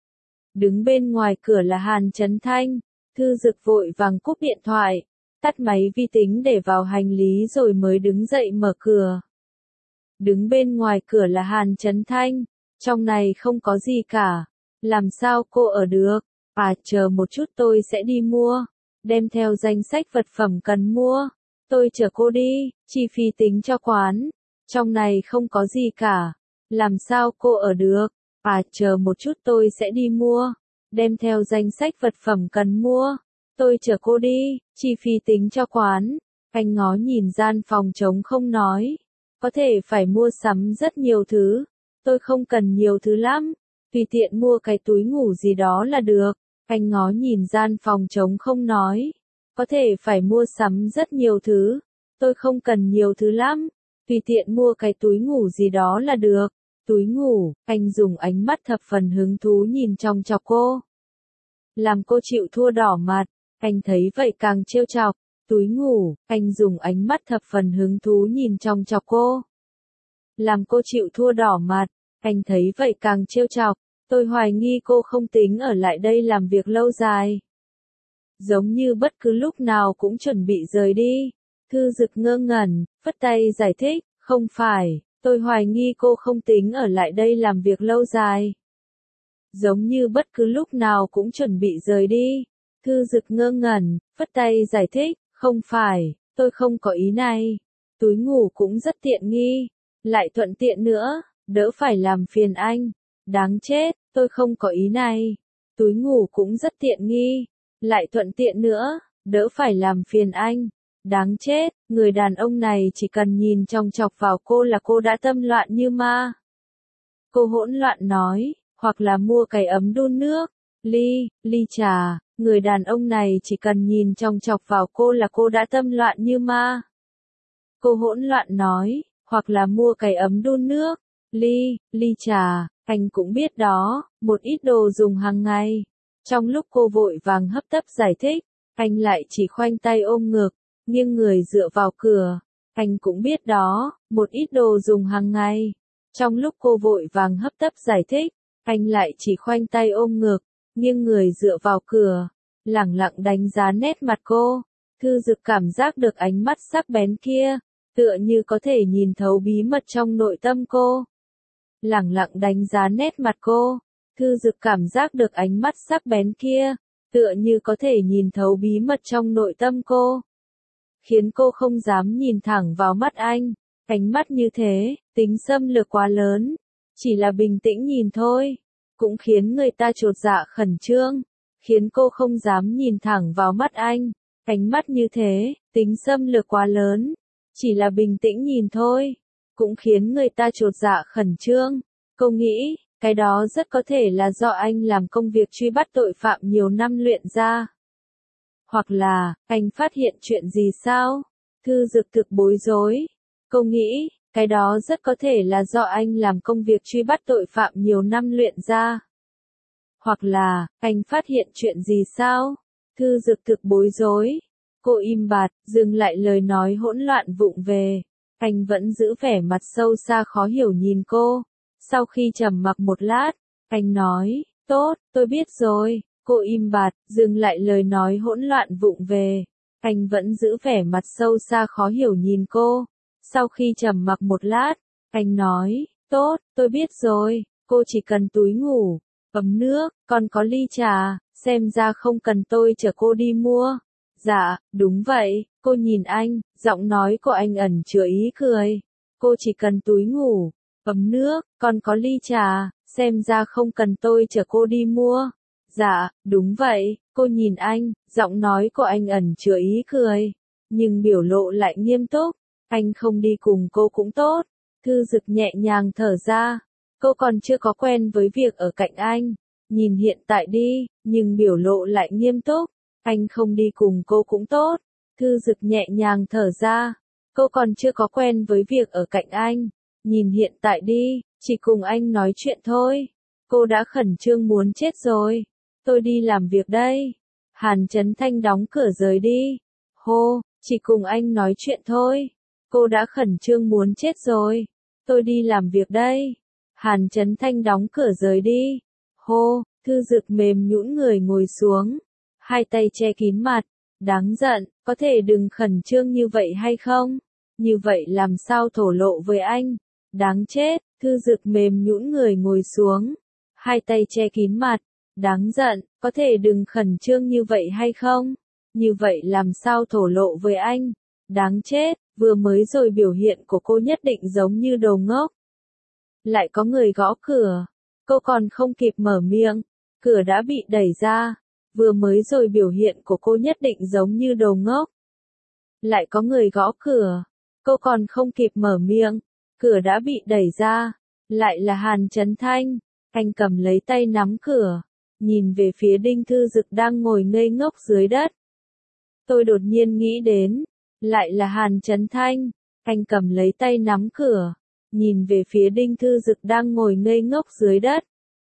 Speaker 1: Đứng bên ngoài cửa là Hàn Chấn Thanh. Thư Dực vội vàng cúp điện thoại, tắt máy vi tính để vào hành lý rồi mới đứng dậy mở cửa. Đứng bên ngoài cửa là Hàn Chấn Thanh. Trong này không có gì cả. Làm sao cô ở được? À, chờ một chút tôi sẽ đi mua. Đem theo danh sách vật phẩm cần mua. Tôi chở cô đi, chi phí tính cho quán. Trong này không có gì cả. Làm sao cô ở được? À, chờ một chút tôi sẽ đi mua. Đem theo danh sách vật phẩm cần mua. Tôi chở cô đi, chi phí tính cho quán. Anh ngó nhìn gian phòng trống không nói. Có thể phải mua sắm rất nhiều thứ. Tôi không cần nhiều thứ lắm. Tùy tiện mua cái túi ngủ gì đó là được. Anh ngó nhìn gian phòng trống không nói. Có thể phải mua sắm rất nhiều thứ. Tôi không cần nhiều thứ lắm. Tùy tiện mua cái túi ngủ gì đó là được. Túi ngủ, anh dùng ánh mắt thập phần hứng thú nhìn trong chọc cô. Làm cô chịu thua đỏ mặt. Anh thấy vậy càng trêu chọc. Túi ngủ, anh dùng ánh mắt thập phần hứng thú nhìn trong chọc cô. Làm cô chịu thua đỏ mặt. Anh thấy vậy càng trêu chọc. Tôi hoài nghi cô không tính ở lại đây làm việc lâu dài. Giống như bất cứ lúc nào cũng chuẩn bị rời đi. Thư Dực ngơ ngẩn, phất tay giải thích, không phải, tôi hoài nghi cô không tính ở lại đây làm việc lâu dài. Giống như bất cứ lúc nào cũng chuẩn bị rời đi. Thư Dực ngơ ngẩn, phất tay giải thích, không phải, tôi không có ý này. Túi ngủ cũng rất tiện nghi, lại thuận tiện nữa, đỡ phải làm phiền anh. Đáng chết, tôi không có ý này. Túi ngủ cũng rất tiện nghi, lại thuận tiện nữa, đỡ phải làm phiền anh. Đáng chết, người đàn ông này chỉ cần nhìn chòng chọc vào cô là cô đã tâm loạn như ma. Cô hỗn loạn nói, hoặc là mua cái ấm đun nước, ly trà, người đàn ông này chỉ cần nhìn chòng chọc vào cô là cô đã tâm loạn như ma. Cô hỗn loạn nói, hoặc là mua cái ấm đun nước, ly trà, anh cũng biết đó, một ít đồ dùng hàng ngày. Trong lúc cô vội vàng hấp tấp giải thích, anh lại chỉ khoanh tay ôm ngực, nghiêng người dựa vào cửa. Anh cũng biết đó, một ít đồ dùng hàng ngày. Trong lúc cô vội vàng hấp tấp giải thích, anh lại chỉ khoanh tay ôm ngực, nghiêng người dựa vào cửa, lẳng lặng đánh giá nét mặt cô. Thư Dực cảm giác được ánh mắt sắc bén kia, tựa như có thể nhìn thấu bí mật trong nội tâm cô. Lẳng lặng đánh giá nét mặt cô, Thư Dực cảm giác được ánh mắt sắc bén kia, tựa như có thể nhìn thấu bí mật trong nội tâm cô. Khiến cô không dám nhìn thẳng vào mắt anh, ánh mắt như thế, tính xâm lược quá lớn, chỉ là bình tĩnh nhìn thôi, cũng khiến người ta chột dạ khẩn trương, khiến cô không dám nhìn thẳng vào mắt anh, ánh mắt như thế, tính xâm lược quá lớn, chỉ là bình tĩnh nhìn thôi, cũng khiến người ta chột dạ khẩn trương. Cô nghĩ, cái đó rất có thể là do anh làm công việc truy bắt tội phạm nhiều năm luyện ra. Hoặc là, anh phát hiện chuyện gì sao? Thư Dực thực bối rối. Cô nghĩ, cái đó rất có thể là do anh làm công việc truy bắt tội phạm nhiều năm luyện ra. Hoặc là, anh phát hiện chuyện gì sao? Thư Dực thực bối rối. Cô im bặt, dừng lại lời nói hỗn loạn vụng về. Anh vẫn giữ vẻ mặt sâu xa khó hiểu nhìn cô. Sau khi trầm mặc một lát, anh nói, tốt, tôi biết rồi. Cô im bặt, dừng lại lời nói hỗn loạn vụng về. Anh vẫn giữ vẻ mặt sâu xa khó hiểu nhìn cô. Sau khi trầm mặc một lát, anh nói, tốt, tôi biết rồi, cô chỉ cần túi ngủ, ấm nước, còn có ly trà, xem ra không cần tôi chở cô đi mua. Dạ, đúng vậy, cô nhìn anh, giọng nói của anh ẩn chứa ý cười. Cô chỉ cần túi ngủ, ấm nước, còn có ly trà, xem ra không cần tôi chở cô đi mua. Dạ, đúng vậy, cô nhìn anh, giọng nói của anh ẩn chứa ý cười, nhưng biểu lộ lại nghiêm túc. Anh không đi cùng cô cũng tốt. Thư Dực nhẹ nhàng thở ra. Cô còn chưa có quen với việc ở cạnh anh. Nhìn hiện tại đi, nhưng biểu lộ lại nghiêm túc. Anh không đi cùng cô cũng tốt. Thư Dực nhẹ nhàng thở ra. Cô còn chưa có quen với việc ở cạnh anh. Nhìn hiện tại đi, chỉ cùng anh nói chuyện thôi. Cô đã khẩn trương muốn chết rồi. Tôi đi làm việc đây. Hàn Chấn Thanh đóng cửa rời đi. Hô, chỉ cùng anh nói chuyện thôi. Cô đã khẩn trương muốn chết rồi. Tôi đi làm việc đây. Hàn Chấn Thanh đóng cửa rời đi. Hô, Thư Dực mềm nhũn người ngồi xuống. Hai tay che kín mặt. Đáng giận, có thể đừng khẩn trương như vậy hay không? Như vậy làm sao thổ lộ với anh? Đáng chết, Thư Dực mềm nhũn người ngồi xuống. Hai tay che kín mặt. Đáng giận, có thể đừng khẩn trương như vậy hay không? Như vậy làm sao thổ lộ với anh? Đáng chết, vừa mới rồi biểu hiện của cô nhất định giống như đồ ngốc. Lại có người gõ cửa. Cô còn không kịp mở miệng. Cửa đã bị đẩy ra. Vừa mới rồi biểu hiện của cô nhất định giống như đồ ngốc. Lại có người gõ cửa. Cô còn không kịp mở miệng. Cửa đã bị đẩy ra. Lại là Hàn Chấn Thanh. Anh cầm lấy tay nắm cửa. Nhìn về phía Đinh Thư Dực đang ngồi ngây ngốc dưới đất. Tôi đột nhiên nghĩ đến. Lại là Hàn Chấn Thanh. Anh cầm lấy tay nắm cửa. Nhìn về phía Đinh Thư Dực đang ngồi ngây ngốc dưới đất.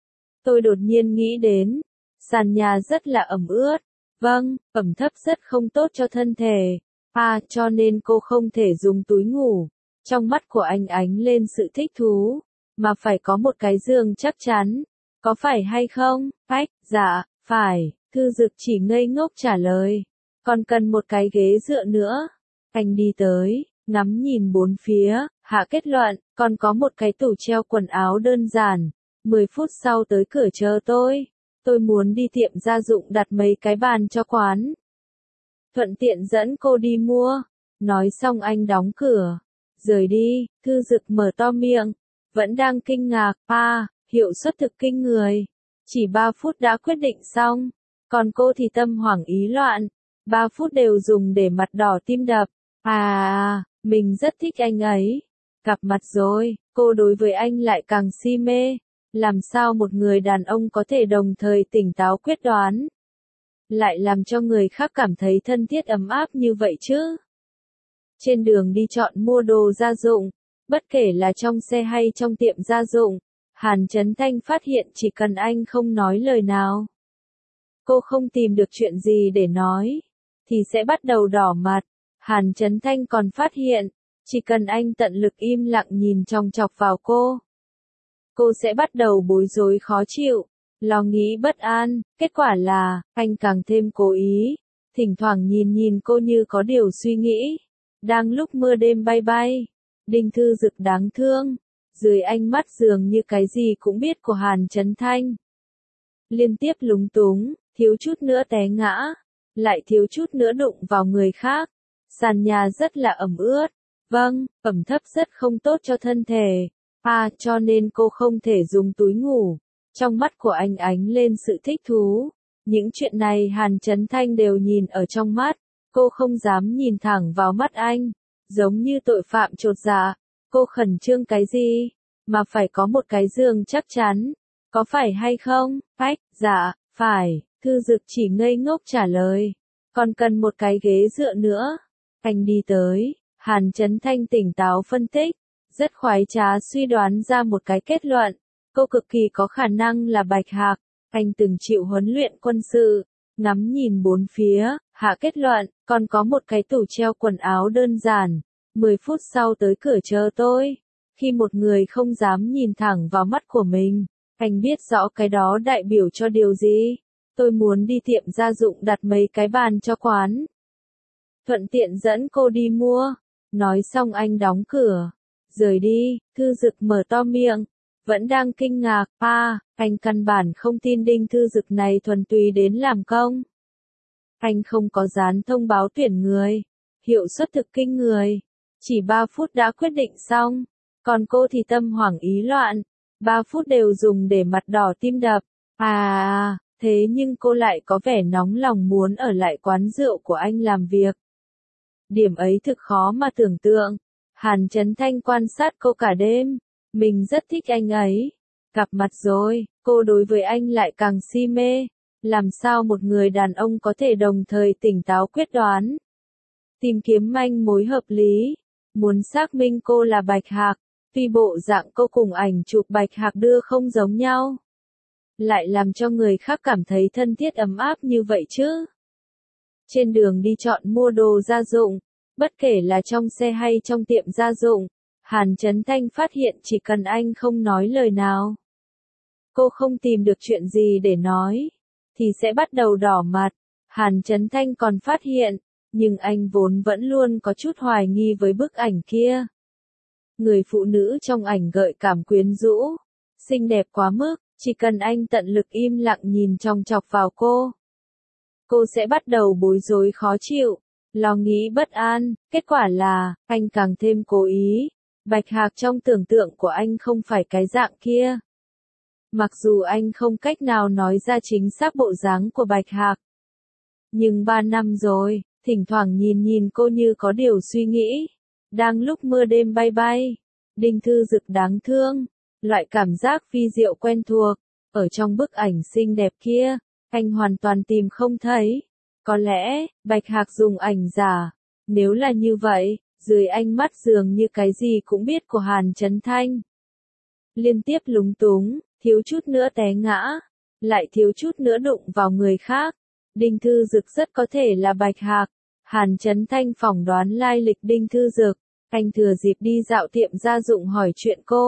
Speaker 1: Tôi đột nhiên nghĩ đến. Sàn nhà rất là ẩm ướt. Vâng, ẩm thấp rất không tốt cho thân thể. Cho nên cô không thể dùng túi ngủ. Trong mắt của anh ánh lên sự thích thú. Mà phải có một cái giường chắc chắn. Có phải hay không? Ách, dạ, phải, Thư Dực chỉ ngây ngốc trả lời. Còn cần một cái ghế dựa nữa. Anh đi tới, ngắm nhìn bốn phía, hạ kết luận, còn có một cái tủ treo quần áo đơn giản. 10 phút sau tới cửa chờ tôi muốn đi tiệm gia dụng đặt mấy cái bàn cho quán. Thuận tiện dẫn cô đi mua. Nói xong anh đóng cửa. Rời đi, Thư Dực mở to miệng. Vẫn đang kinh ngạc, hiệu suất thực kinh người. Chỉ 3 phút đã quyết định xong. Còn cô thì tâm hoảng ý loạn. 3 phút đều dùng để mặt đỏ tim đập. Mình rất thích anh ấy. Gặp mặt rồi, cô đối với anh lại càng si mê. Làm sao một người đàn ông có thể đồng thời tỉnh táo quyết đoán, lại làm cho người khác cảm thấy thân thiết ấm áp như vậy chứ? Trên đường đi chọn mua đồ gia dụng, bất kể là trong xe hay trong tiệm gia dụng, Hàn Chấn Thanh phát hiện chỉ cần anh không nói lời nào, cô không tìm được chuyện gì để nói, thì sẽ bắt đầu đỏ mặt. Hàn Chấn Thanh còn phát hiện, chỉ cần anh tận lực im lặng nhìn chòng chọc vào cô sẽ bắt đầu bối rối khó chịu, lo nghĩ bất an. Kết quả là, anh càng thêm cố ý, thỉnh thoảng nhìn cô như có điều suy nghĩ. Đang lúc mưa đêm bay bay, Đinh Thư Dực đáng thương, dưới ánh mắt dường như cái gì cũng biết của Hàn Chấn Thanh. Liên tiếp lúng túng, thiếu chút nữa té ngã, lại thiếu chút nữa đụng vào người khác. Sàn nhà rất là ẩm ướt, vâng, ẩm thấp rất không tốt cho thân thể. Cho nên cô không thể dùng túi ngủ. Trong mắt của anh ánh lên sự thích thú. Những chuyện này Hàn Chấn Thanh đều nhìn ở trong mắt. Cô không dám nhìn thẳng vào mắt anh. Giống như tội phạm chột dạ. Cô khẩn trương cái gì? Mà phải có một cái giường chắc chắn. Có phải hay không? Ách, dạ, phải. Thư Dực chỉ ngây ngốc trả lời. Còn cần một cái ghế dựa nữa. Anh đi tới. Hàn Chấn Thanh tỉnh táo phân tích. Rất khoái trá suy đoán ra một cái kết luận. Cô cực kỳ có khả năng là Bạch Hạc. Anh từng chịu huấn luyện quân sự. Ngắm nhìn bốn phía, hạ kết luận, còn có một cái tủ treo quần áo đơn giản. 10 phút sau tới cửa chờ tôi. Khi một người không dám nhìn thẳng vào mắt của mình, anh biết rõ cái đó đại biểu cho điều gì. Tôi muốn đi tiệm gia dụng đặt mấy cái bàn cho quán. Thuận tiện dẫn cô đi mua. Nói xong anh đóng cửa. Rời đi, Thư Dực mở to miệng. Vẫn đang kinh ngạc, anh căn bản không tin Đinh Thư Dực này thuần túy đến làm công. Anh không có dán thông báo tuyển người. Hiệu suất thực kinh người. Chỉ 3 phút đã quyết định xong. Còn cô thì tâm hoảng ý loạn. 3 phút đều dùng để mặt đỏ tim đập. Thế nhưng cô lại có vẻ nóng lòng muốn ở lại quán rượu của anh làm việc. Điểm ấy thực khó mà tưởng tượng. Hàn Chấn Thanh quan sát cô cả đêm. Mình rất thích anh ấy. Gặp mặt rồi, cô đối với anh lại càng si mê. Làm sao một người đàn ông có thể đồng thời tỉnh táo quyết đoán? Tìm kiếm manh mối hợp lý. Muốn xác minh cô là Bạch Hạc. Tuy bộ dạng cô cùng ảnh chụp Bạch Hạc đưa không giống nhau, lại làm cho người khác cảm thấy thân thiết ấm áp như vậy chứ. Trên đường đi chọn mua đồ gia dụng, bất kể là trong xe hay trong tiệm gia dụng, Hàn Chấn Thanh phát hiện chỉ cần anh không nói lời nào, cô không tìm được chuyện gì để nói, thì sẽ bắt đầu đỏ mặt. Hàn Chấn Thanh còn phát hiện, nhưng anh vốn vẫn luôn có chút hoài nghi với bức ảnh kia. Người phụ nữ trong ảnh gợi cảm quyến rũ, xinh đẹp quá mức, chỉ cần anh tận lực im lặng nhìn chòng chọc vào cô sẽ bắt đầu bối rối khó chịu, lo nghĩ bất an. Kết quả là, anh càng thêm cố ý. Bạch Hạc trong tưởng tượng của anh không phải cái dạng kia. Mặc dù anh không cách nào nói ra chính xác bộ dáng của Bạch Hạc, nhưng 3 năm rồi, thỉnh thoảng nhìn cô như có điều suy nghĩ. Đang lúc mưa đêm bay bay, Đinh Thư Dực đáng thương, loại cảm giác phi diệu quen thuộc, ở trong bức ảnh xinh đẹp kia, anh hoàn toàn tìm không thấy. Có lẽ, Bạch Hạc dùng ảnh giả. Nếu là như vậy, dưới ánh mắt dường như cái gì cũng biết của Hàn Chấn Thanh. Liên tiếp lúng túng, thiếu chút nữa té ngã, lại thiếu chút nữa đụng vào người khác. Đinh Thư Dực rất có thể là Bạch Hạc. Hàn Chấn Thanh phỏng đoán lai lịch Đinh Thư Dực. Anh thừa dịp đi dạo tiệm gia dụng hỏi chuyện cô.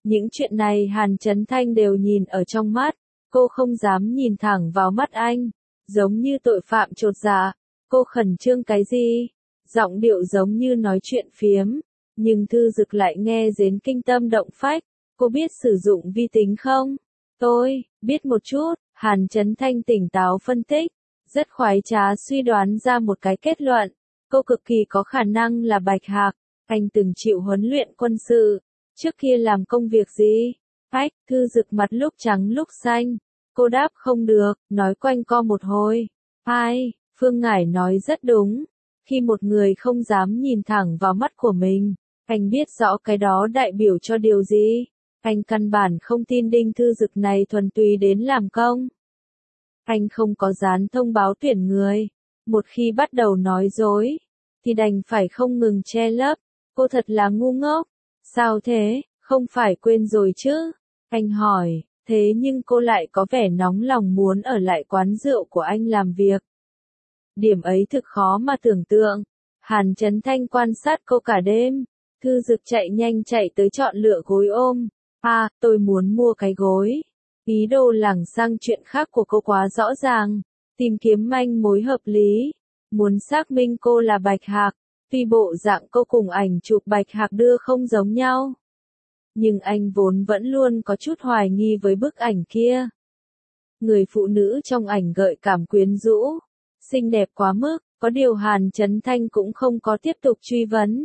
Speaker 1: Những chuyện này Hàn Chấn Thanh đều nhìn ở trong mắt, cô không dám nhìn thẳng vào mắt anh, giống như tội phạm chột dạ. Cô khẩn trương cái gì? Giọng điệu giống như nói chuyện phiếm, nhưng Thư Dực lại nghe đến kinh tâm động phách. Cô biết sử dụng vi tính không? Tôi biết một chút, Hàn Chấn Thanh tỉnh táo phân tích, rất khoái trá suy đoán ra một cái kết luận. Cô cực kỳ có khả năng là Bạch Hạc, anh từng chịu huấn luyện quân sự, trước kia làm công việc gì? Ách, Thư Dực mặt lúc trắng lúc xanh. Cô đáp không được, nói quanh co một hồi. Hai, Phương Ngải nói rất đúng. Khi một người không dám nhìn thẳng vào mắt của mình, anh biết rõ cái đó đại biểu cho điều gì. Anh căn bản không tin Đinh Thư Dực này thuần túy đến làm công. Anh không có dán thông báo tuyển người. Một khi bắt đầu nói dối, thì đành phải không ngừng che lấp. Cô thật là ngu ngốc. Sao thế, không phải quên rồi chứ? Anh hỏi, thế nhưng cô lại có vẻ nóng lòng muốn ở lại quán rượu của anh làm việc. Điểm ấy thực khó mà tưởng tượng. Hàn Chấn Thanh quan sát cô cả đêm. Thư Dực chạy nhanh chạy tới chọn lựa gối ôm. À, tôi muốn mua cái gối. Ý đồ lảng sang chuyện khác của cô quá rõ ràng. Tìm kiếm manh mối hợp lý. Muốn xác minh cô là Bạch Hạc. Tuy bộ dạng cô cùng ảnh chụp Bạch Hạc đưa không giống nhau. Nhưng anh vốn vẫn luôn có chút hoài nghi với bức ảnh kia. Người phụ nữ trong ảnh gợi cảm quyến rũ. Xinh đẹp quá mức, có điều Hàn Chấn Thanh cũng không có tiếp tục truy vấn.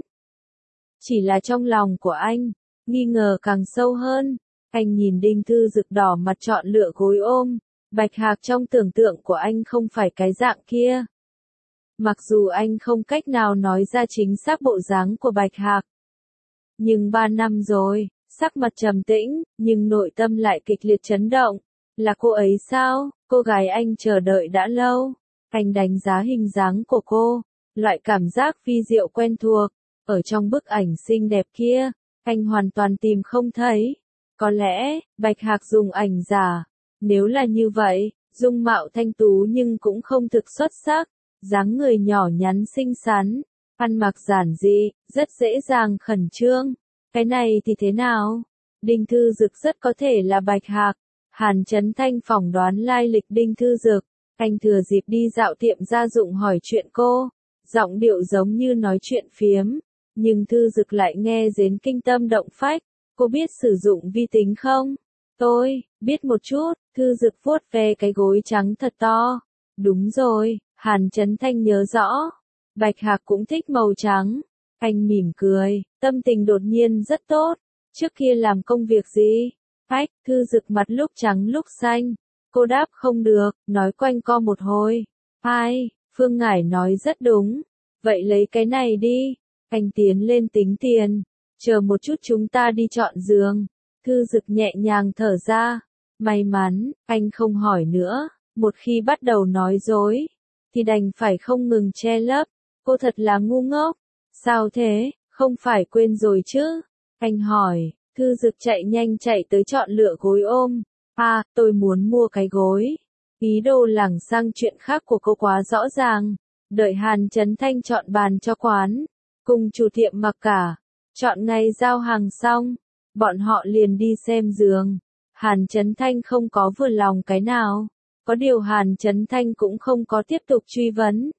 Speaker 1: Chỉ là trong lòng của anh, nghi ngờ càng sâu hơn. Anh nhìn Đinh Thư Dực đỏ mặt chọn lựa gối ôm. Bạch Hạc trong tưởng tượng của anh không phải cái dạng kia. Mặc dù anh không cách nào nói ra chính xác bộ dáng của Bạch Hạc. Nhưng 3 năm rồi, sắc mặt trầm tĩnh, nhưng nội tâm lại kịch liệt chấn động. Là cô ấy sao? Cô gái anh chờ đợi đã lâu. Anh đánh giá hình dáng của cô, loại cảm giác phi diệu quen thuộc. Ở trong bức ảnh xinh đẹp kia, anh hoàn toàn tìm không thấy. Có lẽ, Bạch Hạc dùng ảnh giả. Nếu là như vậy, dung mạo thanh tú nhưng cũng không thực xuất sắc. Dáng người nhỏ nhắn xinh xắn, ăn mặc giản dị, rất dễ dàng khẩn trương. Cái này thì thế nào? Đinh Thư Dực rất có thể là Bạch Hạc. Hàn Chấn Thanh phỏng đoán lai lịch Đinh Thư Dực. Anh thừa dịp đi dạo tiệm gia dụng hỏi chuyện cô. Giọng điệu giống như nói chuyện phiếm. Nhưng Thư Dực lại nghe đến kinh tâm động phách. Cô biết sử dụng vi tính không? Tôi biết một chút. Thư Dực vuốt ve cái gối trắng thật to. Đúng rồi, Hàn Chấn Thanh nhớ rõ. Bạch Hạc cũng thích màu trắng. Anh mỉm cười, tâm tình đột nhiên rất tốt. Trước kia làm công việc gì? Ách, Thư Dực mặt lúc trắng lúc xanh. Cô đáp không được, nói quanh co một hồi. Hai, Phương Ngải nói rất đúng. Vậy lấy cái này đi. Anh tiến lên tính tiền. Chờ một chút chúng ta đi chọn giường. Thư Dực nhẹ nhàng thở ra. May mắn, anh không hỏi nữa. Một khi bắt đầu nói dối, thì đành phải không ngừng che lấp. Cô thật là ngu ngốc. Sao thế, không phải quên rồi chứ? Anh hỏi. Thư Dực chạy nhanh chạy tới chọn lựa gối ôm. À, tôi muốn mua cái gối. Ý đồ lảng sang chuyện khác của cô quá rõ ràng. Đợi Hàn Chấn Thanh chọn bàn cho quán. Cùng chủ tiệm mặc cả. Chọn ngày giao hàng xong. Bọn họ liền đi xem giường. Hàn Chấn Thanh không có vừa lòng cái nào. Có điều Hàn Chấn Thanh cũng không có tiếp tục truy vấn.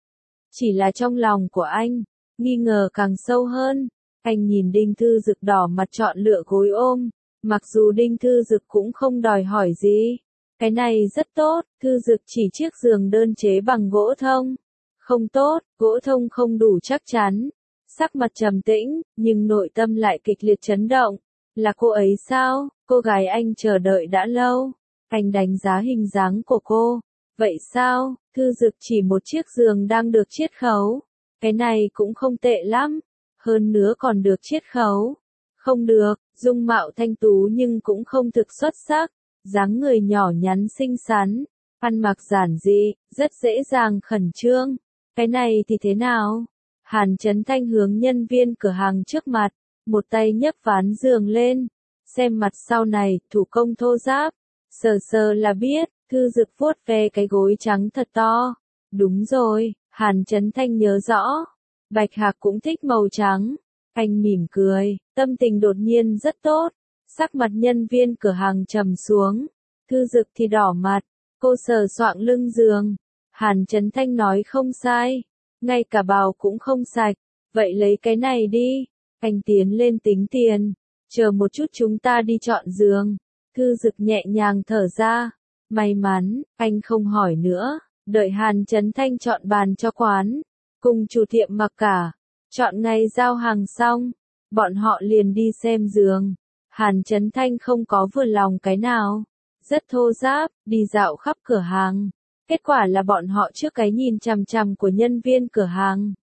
Speaker 1: Chỉ là trong lòng của anh, nghi ngờ càng sâu hơn. Anh nhìn Đinh Thư Dực đỏ mặt chọn lựa gối ôm. Mặc dù Đinh Thư Dực cũng không đòi hỏi gì. Cái này rất tốt, Thư Dực chỉ chiếc giường đơn chế bằng gỗ thông. Không tốt, gỗ thông không đủ chắc chắn. Sắc mặt trầm tĩnh, nhưng nội tâm lại kịch liệt chấn động. Là cô ấy sao? Cô gái anh chờ đợi đã lâu. Anh đánh giá hình dáng của cô. Vậy sao? Thư Dực chỉ một chiếc giường đang được chiết khấu. Cái này cũng không tệ lắm. Hơn nữa còn được chiết khấu. Không được, dung mạo thanh tú nhưng cũng không thực xuất sắc. Dáng người nhỏ nhắn xinh xắn. Ăn mặc giản dị, rất dễ dàng khẩn trương. Cái này thì thế nào? Hàn Chấn Thanh hướng nhân viên cửa hàng trước mặt. Một tay nhấc ván giường lên. Xem mặt sau này, thủ công thô ráp. Sờ sờ là biết. Thư Dực vuốt ve cái gối trắng thật to. Đúng rồi, Hàn Chấn Thanh nhớ rõ. Bạch Hạc cũng thích màu trắng. Anh mỉm cười, tâm tình đột nhiên rất tốt. Sắc mặt nhân viên cửa hàng trầm xuống. Thư Dực thì đỏ mặt. Cô sờ soạng lưng giường. Hàn Chấn Thanh nói không sai. Ngay cả bào cũng không sạch. Vậy lấy cái này đi. Anh tiến lên tính tiền. Chờ một chút chúng ta đi chọn giường. Thư Dực nhẹ nhàng thở ra. May mắn, anh không hỏi nữa. Đợi Hàn Chấn Thanh chọn bàn cho quán. Cùng chủ tiệm mặc cả. Chọn ngày giao hàng xong. Bọn họ liền đi xem giường. Hàn Chấn Thanh không có vừa lòng cái nào. Rất thô ráp, đi dạo khắp cửa hàng. Kết quả là bọn họ trước cái nhìn chằm chằm của nhân viên cửa hàng.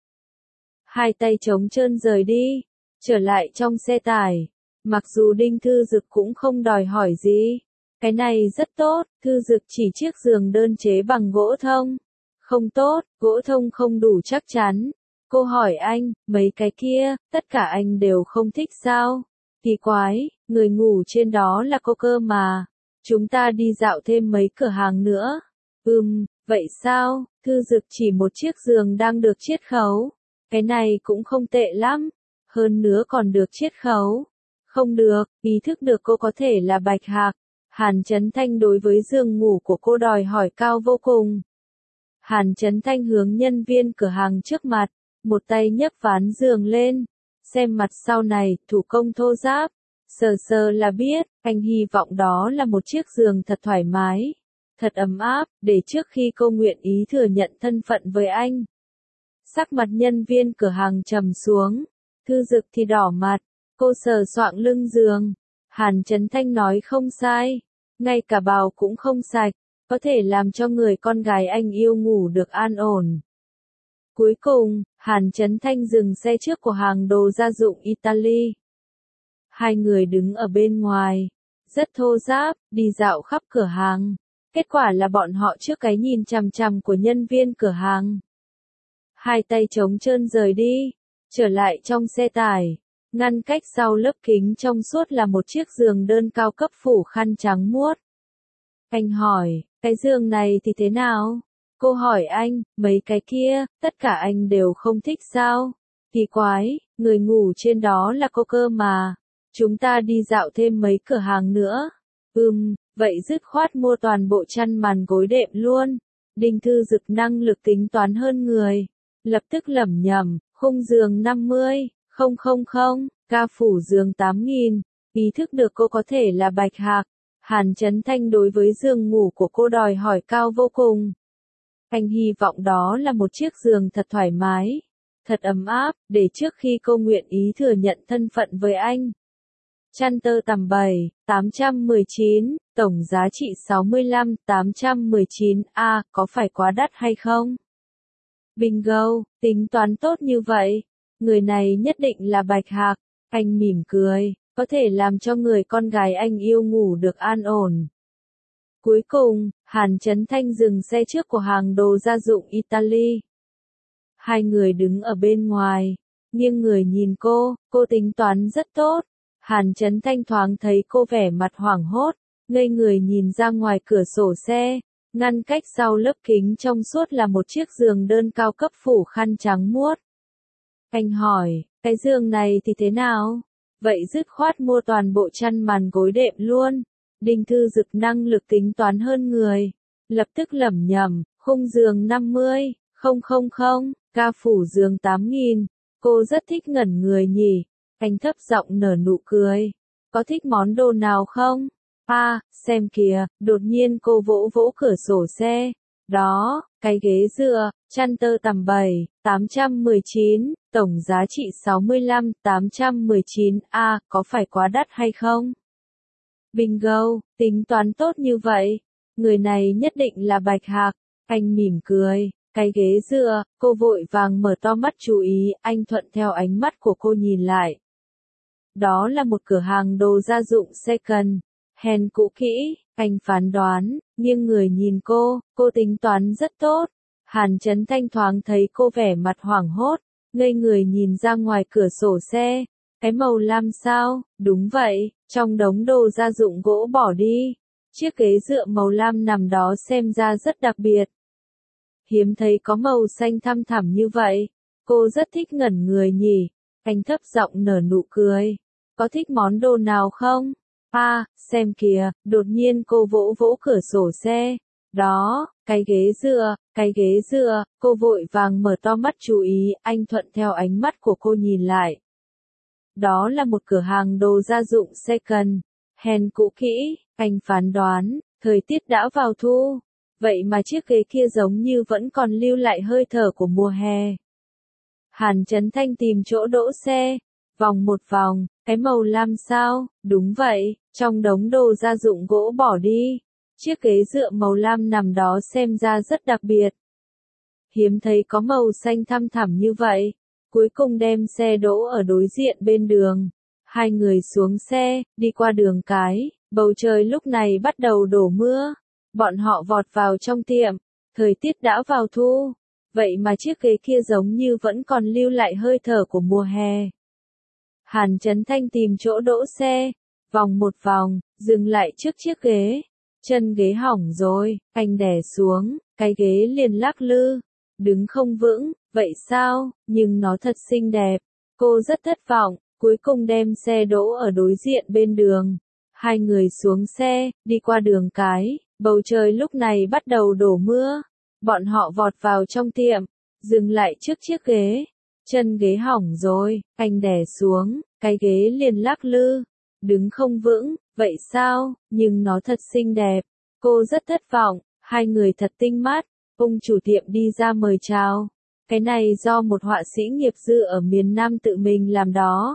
Speaker 1: Hai tay trống trơn rời đi. Trở lại trong xe tải. Mặc dù Đinh Thư Dực cũng không đòi hỏi gì. Cái này rất tốt, Thư Dực chỉ chiếc giường đơn chế bằng gỗ thông. Không tốt, gỗ thông không đủ chắc chắn. Cô hỏi anh, mấy cái kia, tất cả anh đều không thích sao? Kỳ quái, người ngủ trên đó là cô cơ mà. Chúng ta đi dạo thêm mấy cửa hàng nữa. Vậy sao? Thư Dực chỉ một chiếc giường đang được chiết khấu. Cái này cũng không tệ lắm. Hơn nữa còn được chiết khấu. Không được, ý thức được cô có thể là bạch hạc. Hàn Chấn Thanh đối với giường ngủ của cô đòi hỏi cao vô cùng. Hàn Chấn Thanh hướng nhân viên cửa hàng trước mặt, một tay nhấc ván giường lên, xem mặt sau này, thủ công thô ráp, sờ sờ là biết, anh hy vọng đó là một chiếc giường thật thoải mái, thật ấm áp, để trước khi cô nguyện ý thừa nhận thân phận với anh. Sắc mặt nhân viên cửa hàng trầm xuống, Thư Dực thì đỏ mặt, cô sờ soạng lưng giường, Hàn Chấn Thanh nói không sai. Ngay cả bào cũng không sạch, có thể làm cho người con gái anh yêu ngủ được an ổn. Cuối cùng, Hàn Chấn Thanh dừng xe trước của hàng đồ gia dụng Italy. Hai người đứng ở bên ngoài, rất thô ráp, đi dạo khắp cửa hàng. Kết quả là bọn họ trước cái nhìn chằm chằm của nhân viên cửa hàng. Hai tay trống trơn rời đi, trở lại trong xe tải. Ngăn cách sau lớp kính trong suốt là một chiếc giường đơn cao cấp phủ khăn trắng muốt. Anh hỏi, cái giường này thì thế nào? Cô hỏi anh, mấy cái kia, tất cả anh đều không thích sao? Kỳ quái, người ngủ trên đó là cô cơ mà. Chúng ta đi dạo thêm mấy cửa hàng nữa. Vậy dứt khoát mua toàn bộ chăn màn gối đệm luôn. Đinh Thư Dực năng lực tính toán hơn người. Lập tức lẩm nhẩm, khung giường 50.000, ca phủ giường 8.000, ý thức được cô có thể là bạch hạc. Hàn Chấn Thanh đối với giường ngủ của cô đòi hỏi cao vô cùng. Anh hy vọng đó là một chiếc giường thật thoải mái, thật ấm áp, để trước khi cô nguyện ý thừa nhận thân phận với anh. Chăn tơ tằm 819, tổng giá trị 65.819, có phải quá đắt hay không? Bingo, tính toán tốt như vậy. Người này nhất định là bạch hạc. Anh mỉm cười, có thể làm cho người con gái anh yêu ngủ được an ổn. Cuối cùng, Hàn Chấn Thanh dừng xe trước của hàng đồ gia dụng Italy. Hai người đứng ở bên ngoài, nghiêng người nhìn cô tính toán rất tốt. Hàn Chấn Thanh thoáng thấy cô vẻ mặt hoảng hốt, ngây người nhìn ra ngoài cửa sổ xe, ngăn cách sau lớp kính trong suốt là một chiếc giường đơn cao cấp phủ khăn trắng muốt. Anh hỏi, cái giường này thì thế nào? Vậy dứt khoát mua toàn bộ chăn màn gối đệm luôn. Đinh Thư Dực năng lực tính toán hơn người. Lập tức lẩm nhẩm, khung giường 50.000, ca phủ giường 8.000. Cô rất thích ngẩn người nhỉ. Anh thấp giọng nở nụ cười. Có thích món đồ nào không? Xem kìa, đột nhiên cô vỗ vỗ cửa sổ xe. Đó, cái ghế dựa, chăn tơ tằm 819, tổng giá trị 65.819, có phải quá đắt hay không? Bingo, tính toán tốt như vậy. Người này nhất định là bạch hạc. Anh mỉm cười, cái ghế dựa, cô vội vàng mở to mắt chú ý, anh thuận theo ánh mắt của cô nhìn lại. Đó là một cửa hàng đồ gia dụng second hand cũ kỹ, anh phán đoán, nghiêng người nhìn cô tính toán rất tốt. Hàn Chấn Thanh thoáng thấy cô vẻ mặt hoảng hốt, ngây người nhìn ra ngoài cửa sổ xe. Cái màu lam sao? Đúng vậy, trong đống đồ gia dụng gỗ bỏ đi. Chiếc ghế dựa màu lam nằm đó xem ra rất đặc biệt. Hiếm thấy có màu xanh thăm thẳm như vậy. Cô rất thích ngẩn người nhỉ. Anh thấp giọng nở nụ cười. Có thích món đồ nào không? Xem kìa, đột nhiên cô vỗ vỗ cửa sổ xe. Đó, cái ghế dựa, cô vội vàng mở to mắt chú ý, anh thuận theo ánh mắt của cô nhìn lại. Đó là một cửa hàng đồ gia dụng second hand cũ kỹ, anh phán đoán, thời tiết đã vào thu. Vậy mà chiếc ghế kia giống như vẫn còn lưu lại hơi thở của mùa hè. Hàn Chấn Thanh tìm chỗ đỗ xe, vòng một vòng, cái màu lam sao, đúng vậy, trong đống đồ gia dụng gỗ bỏ đi. Chiếc ghế dựa màu lam nằm đó xem ra rất đặc biệt. Hiếm thấy có màu xanh thăm thẳm như vậy. Cuối cùng đem xe đỗ ở đối diện bên đường. Hai người xuống xe, đi qua đường cái, bầu trời lúc này bắt đầu đổ mưa. Bọn họ vọt vào trong tiệm, thời tiết đã vào thu. Vậy mà chiếc ghế kia giống như vẫn còn lưu lại hơi thở của mùa hè. Hàn Chấn Thanh tìm chỗ đỗ xe, vòng một vòng, dừng lại trước chiếc ghế. Chân ghế hỏng rồi, anh đè xuống, cái ghế liền lắc lư, đứng không vững, vậy sao, nhưng nó thật xinh đẹp. Cô rất thất vọng, cuối cùng đem xe đỗ ở đối diện bên đường. Hai người xuống xe, đi qua đường cái, bầu trời lúc này bắt đầu đổ mưa. Bọn họ vọt vào trong tiệm, dừng lại trước chiếc ghế. Chân ghế hỏng rồi, anh đè xuống, cái ghế liền lắc lư, đứng không vững, vậy sao, nhưng nó thật xinh đẹp. Cô rất thất vọng, hai người thật tinh mắt. Ông chủ tiệm đi ra mời chào. Cái này do một họa sĩ nghiệp dư ở miền Nam tự mình làm đó.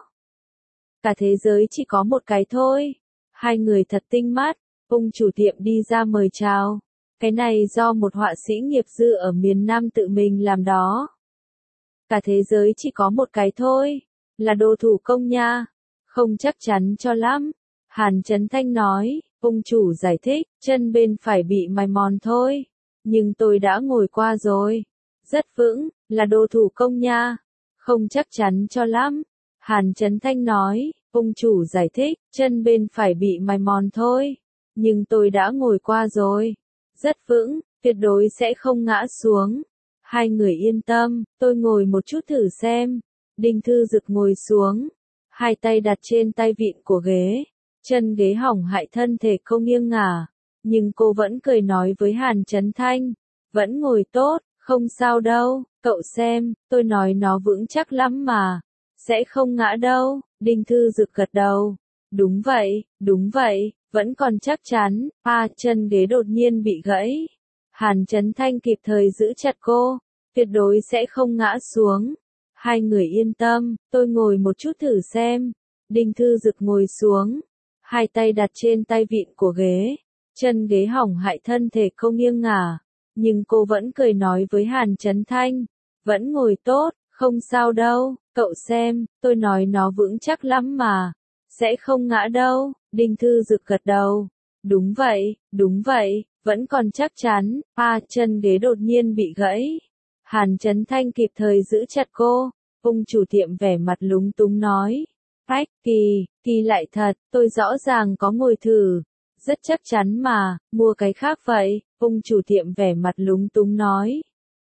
Speaker 1: Cả thế giới chỉ có một cái thôi. Hai người thật tinh mắt. Ông chủ tiệm đi ra mời chào. Cái này do một họa sĩ nghiệp dư ở miền Nam tự mình làm đó. Cả thế giới chỉ có một cái thôi. Là đồ thủ công nha. Không chắc chắn cho lắm. Hàn Chấn Thanh nói. Ông chủ giải thích, chân bên phải bị mài mòn thôi. Nhưng tôi đã ngồi qua rồi. Rất vững, là đồ thủ công nha. Không chắc chắn cho lắm. Hàn Chấn Thanh nói, ông chủ giải thích, chân bên phải bị mài mòn thôi. Nhưng tôi đã ngồi qua rồi. Rất vững, tuyệt đối sẽ không ngã xuống. Hai người yên tâm, tôi ngồi một chút thử xem. Đinh Thư Dực ngồi xuống. Hai tay đặt trên tay vịn của ghế. Chân ghế hỏng hại thân thể cô nghiêng ngả. Nhưng cô vẫn cười nói với Hàn Chấn Thanh. Vẫn ngồi tốt, không sao đâu, cậu xem, tôi nói nó vững chắc lắm mà. Sẽ không ngã đâu, Đinh Thư Dực gật đầu. Đúng vậy, vẫn còn chắc chắn. Chân ghế đột nhiên bị gãy. Hàn Chấn Thanh kịp thời giữ chặt cô, tuyệt đối sẽ không ngã xuống. Hai người yên tâm, tôi ngồi một chút thử xem. Đinh Thư Dực ngồi xuống, hai tay đặt trên tay vịn của ghế. Chân ghế hỏng hại thân thể cô nghiêng ngả. Nhưng cô vẫn cười nói với Hàn Chấn Thanh. Vẫn ngồi tốt, không sao đâu, cậu xem, tôi nói nó vững chắc lắm mà. Sẽ không ngã đâu, Đinh Thư Dực gật đầu. Đúng vậy, vẫn còn chắc chắn. Chân ghế đột nhiên bị gãy. Hàn Chấn Thanh kịp thời giữ chặt cô. Ông chủ tiệm vẻ mặt lúng túng nói. Kỳ lại thật, tôi rõ ràng có ngồi thử. Rất chắc chắn mà, mua cái khác vậy. Ông chủ tiệm vẻ mặt lúng túng nói.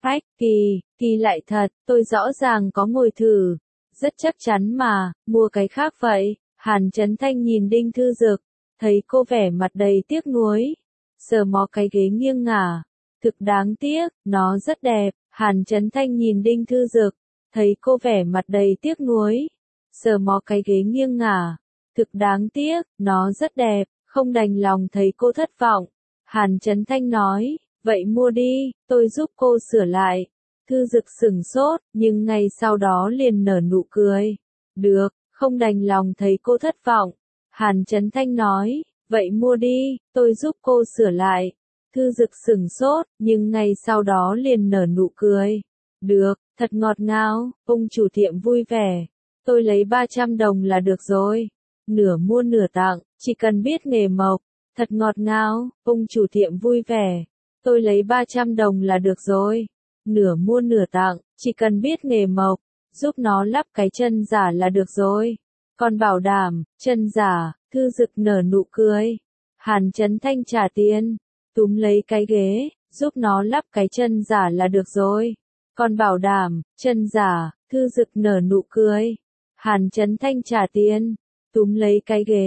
Speaker 1: Kỳ lại thật, tôi rõ ràng có ngồi thử. Rất chắc chắn mà, mua cái khác vậy. Hàn Chấn Thanh nhìn Đinh Thư Dực, thấy cô vẻ mặt đầy tiếc nuối. Sờ mó cái ghế nghiêng ngả. Thực đáng tiếc, nó rất đẹp. Hàn Chấn Thanh nhìn Đinh Thư Dực, thấy cô vẻ mặt đầy tiếc nuối. Sờ mó cái ghế nghiêng ngả. Thực đáng tiếc, nó rất đẹp, không đành lòng thấy cô thất vọng. Hàn Chấn Thanh nói, vậy mua đi, tôi giúp cô sửa lại. Thư Dực sửng sốt, nhưng ngay sau đó liền nở nụ cười. Được, không đành lòng thấy cô thất vọng. Hàn Chấn Thanh nói, vậy mua đi, tôi giúp cô sửa lại. Thư Dực sửng sốt, nhưng ngay sau đó liền nở nụ cười. Được, thật ngọt ngào, ông chủ tiệm vui vẻ. Tôi lấy 300 đồng là được rồi. Nửa mua nửa tặng, chỉ cần biết nghề mộc. Thật ngọt ngào, ông chủ tiệm vui vẻ. Tôi lấy 300 đồng là được rồi. Nửa mua nửa tặng, chỉ cần biết nghề mộc. Giúp nó lắp cái chân giả là được rồi. Còn bảo đảm, chân giả, Thư Dực nở nụ cười. Hàn Chấn Thanh trả tiền. Túm lấy cái ghế, giúp nó lắp cái chân giả là được rồi. Còn bảo đảm, chân giả, Thư Dực nở nụ cười. Hàn Chấn Thanh trả tiền. Túm lấy cái ghế,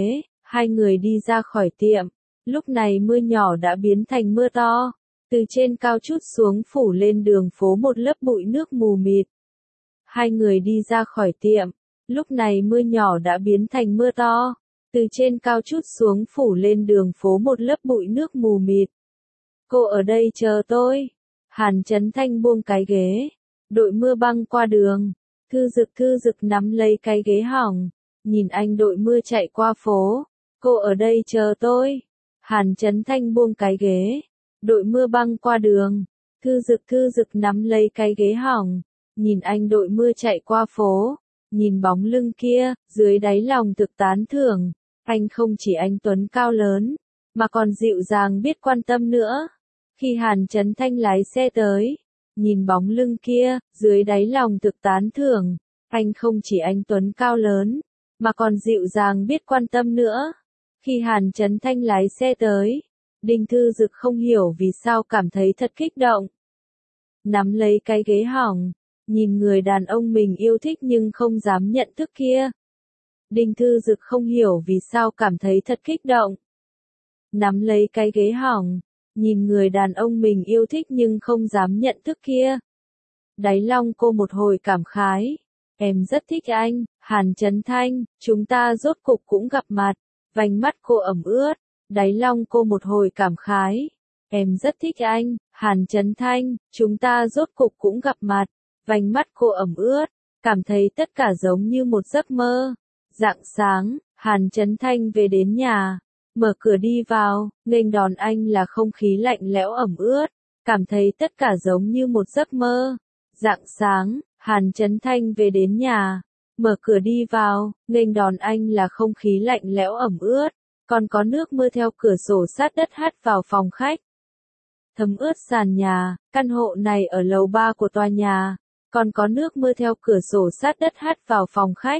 Speaker 1: Hai người đi ra khỏi tiệm, lúc này mưa nhỏ đã biến thành mưa to, từ trên cao trút xuống phủ lên đường phố một lớp bụi nước mù mịt. Hai người đi ra khỏi tiệm, lúc này mưa nhỏ đã biến thành mưa to, từ trên cao trút xuống phủ lên đường phố một lớp bụi nước mù mịt. Cô ở đây chờ tôi. Hàn Chấn Thanh buông cái ghế, đội mưa băng qua đường. Thư Dực nắm lấy cái ghế hỏng, nhìn anh đội mưa chạy qua phố. Cô ở đây chờ tôi. Hàn Chấn Thanh buông cái ghế, đội mưa băng qua đường. Thư Dực nắm lấy cái ghế hỏng, nhìn anh đội mưa chạy qua phố. Nhìn bóng lưng kia, dưới đáy lòng thực tán thưởng. Anh không chỉ anh tuấn cao lớn, mà còn dịu dàng biết quan tâm nữa. Khi Hàn Chấn Thanh lái xe tới, nhìn bóng lưng kia, dưới đáy lòng thực tán thưởng. Anh không chỉ anh tuấn cao lớn, mà còn dịu dàng biết quan tâm nữa. Khi Hàn Chấn Thanh lái xe tới, Đinh Thư Dực không hiểu vì sao cảm thấy thật kích động. Nắm lấy cái ghế hỏng, nhìn người đàn ông mình yêu thích nhưng không dám nhận thức kia. Đinh Thư Dực không hiểu vì sao cảm thấy thật kích động. Nắm lấy cái ghế hỏng, nhìn người đàn ông mình yêu thích nhưng không dám nhận thức kia. Đáy lòng cô một hồi cảm khái. Em rất thích anh, Hàn Chấn Thanh, chúng ta rốt cục cũng gặp mặt. Vành mắt cô ẩm ướt, đáy lòng cô một hồi cảm khái. Em rất thích anh, Hàn Chấn Thanh, chúng ta rốt cục cũng gặp mặt. Vành mắt cô ẩm ướt, cảm thấy tất cả giống như một giấc mơ. Rạng sáng, Hàn Chấn Thanh về đến nhà, mở cửa đi vào, nghênh đón anh là không khí lạnh lẽo ẩm ướt, cảm thấy tất cả giống như một giấc mơ. Rạng sáng, Hàn Chấn Thanh về đến nhà, mở cửa đi vào, nghênh đón anh là không khí lạnh lẽo ẩm ướt, còn có nước mưa theo cửa sổ sát đất hắt vào phòng khách. Thấm ướt sàn nhà, căn hộ này ở lầu 3 của tòa nhà, còn có nước mưa theo cửa sổ sát đất hắt vào phòng khách.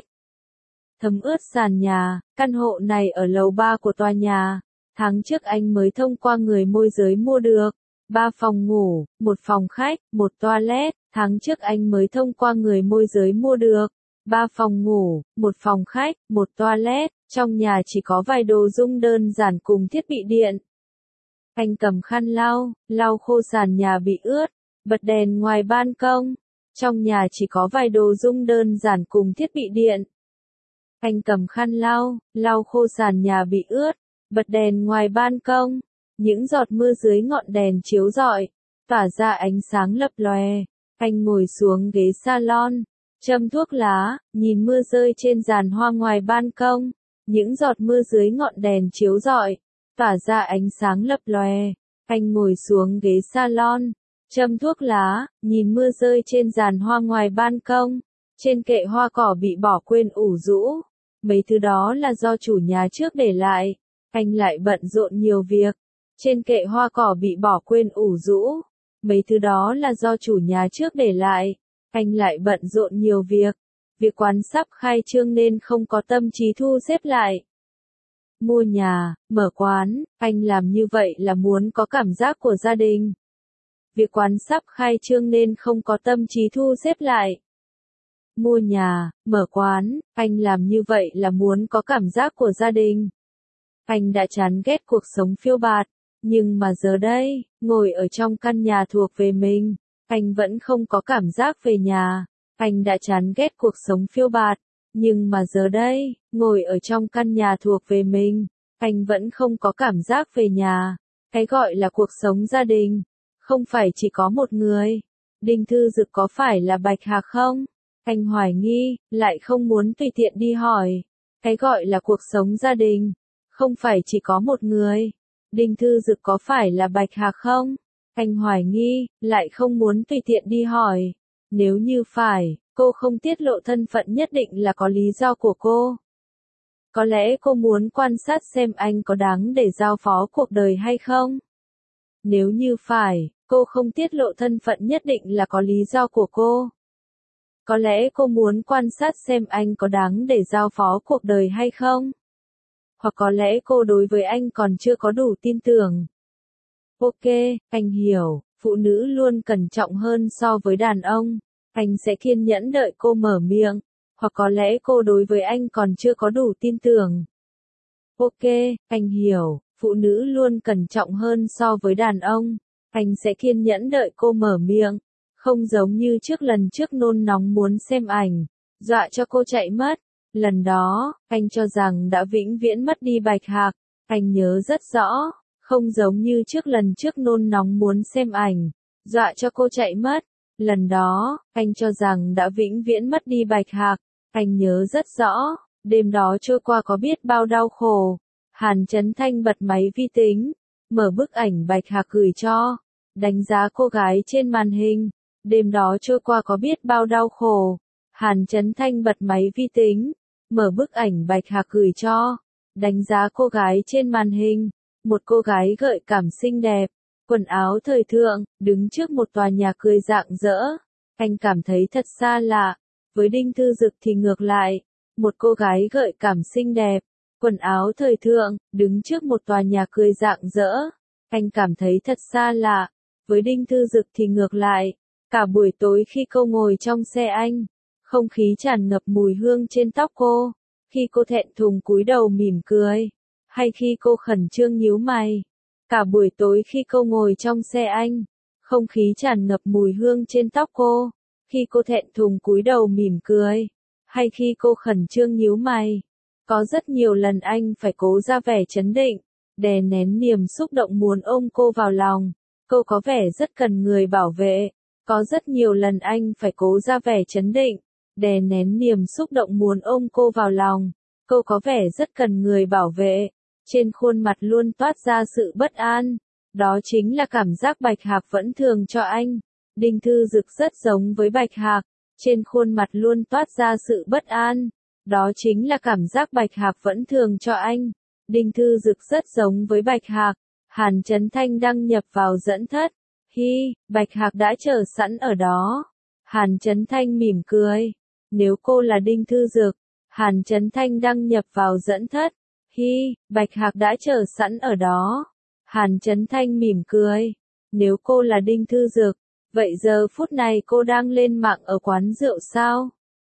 Speaker 1: Thấm ướt sàn nhà, căn hộ này ở lầu 3 của tòa nhà. Tháng trước anh mới thông qua người môi giới mua được. 3 phòng ngủ, 1 phòng khách, 1 toilet. Tháng trước anh mới thông qua người môi giới mua được. 3 phòng ngủ, 1 phòng khách, 1 toilet. Trong nhà chỉ có vài đồ dùng đơn giản cùng thiết bị điện. Anh cầm khăn lau khô sàn nhà bị ướt. Bật đèn ngoài ban công. Trong nhà chỉ có vài đồ dùng đơn giản cùng thiết bị điện. Anh cầm khăn lau khô sàn nhà bị ướt, bật đèn ngoài ban công, những giọt mưa dưới ngọn đèn chiếu rọi, tỏa ra ánh sáng lập lòe. Anh ngồi xuống ghế salon, châm thuốc lá, nhìn mưa rơi trên giàn hoa ngoài ban công, những giọt mưa dưới ngọn đèn chiếu rọi, tỏa ra ánh sáng lập lòe. Anh ngồi xuống ghế salon, châm thuốc lá, nhìn mưa rơi trên giàn hoa ngoài ban công, trên kệ hoa cỏ bị bỏ quên ủ rũ. Mấy thứ đó là do chủ nhà trước để lại, anh lại bận rộn nhiều việc. Trên kệ hoa cỏ bị bỏ quên ủ rũ. Mấy thứ đó là do chủ nhà trước để lại, anh lại bận rộn nhiều việc. Việc quán sắp khai trương nên không có tâm trí thu xếp lại. Mua nhà, mở quán, anh làm như vậy là muốn có cảm giác của gia đình. Việc quán sắp khai trương nên không có tâm trí thu xếp lại. Mua nhà, mở quán, anh làm như vậy là muốn có cảm giác của gia đình. Anh đã chán ghét cuộc sống phiêu bạt, nhưng mà giờ đây, ngồi ở trong căn nhà thuộc về mình, anh vẫn không có cảm giác về nhà. Anh đã chán ghét cuộc sống phiêu bạt, nhưng mà giờ đây, ngồi ở trong căn nhà thuộc về mình, anh vẫn không có cảm giác về nhà. Cái gọi là cuộc sống gia đình, không phải chỉ có một người. Đinh Thư Dực có phải là Bạch Hạc không? Anh hoài nghi, lại không muốn tùy tiện đi hỏi. Cái gọi là cuộc sống gia đình, không phải chỉ có một người. Đinh Thư Dực có phải là Bạch Hạc không? Anh hoài nghi, lại không muốn tùy tiện đi hỏi. Nếu như phải, cô không tiết lộ thân phận nhất định là có lý do của cô. Có lẽ cô muốn quan sát xem anh có đáng để giao phó cuộc đời hay không. Nếu như phải, cô không tiết lộ thân phận nhất định là có lý do của cô. Có lẽ cô muốn quan sát xem anh có đáng để giao phó cuộc đời hay không. Hoặc có lẽ cô đối với anh còn chưa có đủ tin tưởng. Ok, anh hiểu, phụ nữ luôn cẩn trọng hơn so với đàn ông. Anh sẽ kiên nhẫn đợi cô mở miệng. Hoặc có lẽ cô đối với anh còn chưa có đủ tin tưởng. Ok, anh hiểu, phụ nữ luôn cẩn trọng hơn so với đàn ông. Anh sẽ kiên nhẫn đợi cô mở miệng. Không giống như lần trước nôn nóng muốn xem ảnh, dọa cho cô chạy mất. Lần đó, anh cho rằng đã vĩnh viễn mất đi Bạch Hạc. Anh nhớ rất rõ, không giống như lần trước nôn nóng muốn xem ảnh, dọa cho cô chạy mất. Lần đó, anh cho rằng đã vĩnh viễn mất đi Bạch Hạc. Anh nhớ rất rõ, đêm đó trôi qua có biết bao đau khổ. Hàn Chấn Thanh bật máy vi tính, mở bức ảnh Bạch Hạc gửi cho, đánh giá cô gái trên màn hình. Đêm đó trôi qua có biết bao đau khổ. Hàn Chấn Thanh bật máy vi tính, mở bức ảnh Bạch Hạc gửi cho, đánh giá cô gái trên màn hình. Một cô gái gợi cảm xinh đẹp, quần áo thời thượng, đứng trước một tòa nhà cười rạng rỡ. Anh cảm thấy thật xa lạ. Với Đinh Thư Dực thì ngược lại. Một cô gái gợi cảm xinh đẹp, quần áo thời thượng, đứng trước một tòa nhà cười rạng rỡ. Anh cảm thấy thật xa lạ. Với Đinh Thư Dực thì ngược lại. Cả buổi tối khi cô ngồi trong xe anh, không khí tràn ngập mùi hương trên tóc cô. Khi cô thẹn thùng cúi đầu mỉm cười, hay khi cô khẩn trương nhíu mày. Cả buổi tối khi cô ngồi trong xe anh, không khí tràn ngập mùi hương trên tóc cô. Khi cô thẹn thùng cúi đầu mỉm cười, hay khi cô khẩn trương nhíu mày. Có rất nhiều lần anh phải cố ra vẻ trấn định, đè nén niềm xúc động muốn ôm cô vào lòng. Cô có vẻ rất cần người bảo vệ. Có rất nhiều lần anh phải cố ra vẻ trấn định, đè nén niềm xúc động muốn ôm cô vào lòng. Cô có vẻ rất cần người bảo vệ. Trên khuôn mặt luôn toát ra sự bất an. Đó chính là cảm giác Bạch Hạc vẫn thường cho anh. Đinh Thư Dực rất giống với Bạch Hạc. Trên khuôn mặt luôn toát ra sự bất an. Đó chính là cảm giác Bạch Hạc vẫn thường cho anh. Đinh Thư Dực rất giống với Bạch Hạc. Hàn Chấn Thanh đăng nhập vào dẫn thất. Hi, Bạch Hạc đã chờ sẵn ở đó. Hàn Chấn Thanh mỉm cười. Nếu cô là Đinh Thư Dực. Hàn Chấn Thanh đăng nhập vào dẫn thất. Hi, Bạch Hạc đã chờ sẵn ở đó. Hàn Chấn Thanh mỉm cười. Nếu cô là Đinh Thư Dực, vậy giờ phút này cô đang lên mạng ở quán rượu sao?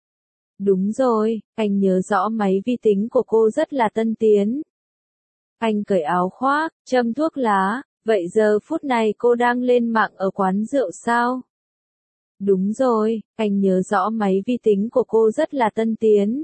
Speaker 1: Đúng rồi, anh nhớ rõ máy vi tính của cô rất là tân tiến. Anh cởi áo khoác, châm thuốc lá, vậy giờ phút này cô đang lên mạng ở quán rượu sao? Đúng rồi, anh nhớ rõ máy vi tính của cô rất là tân tiến.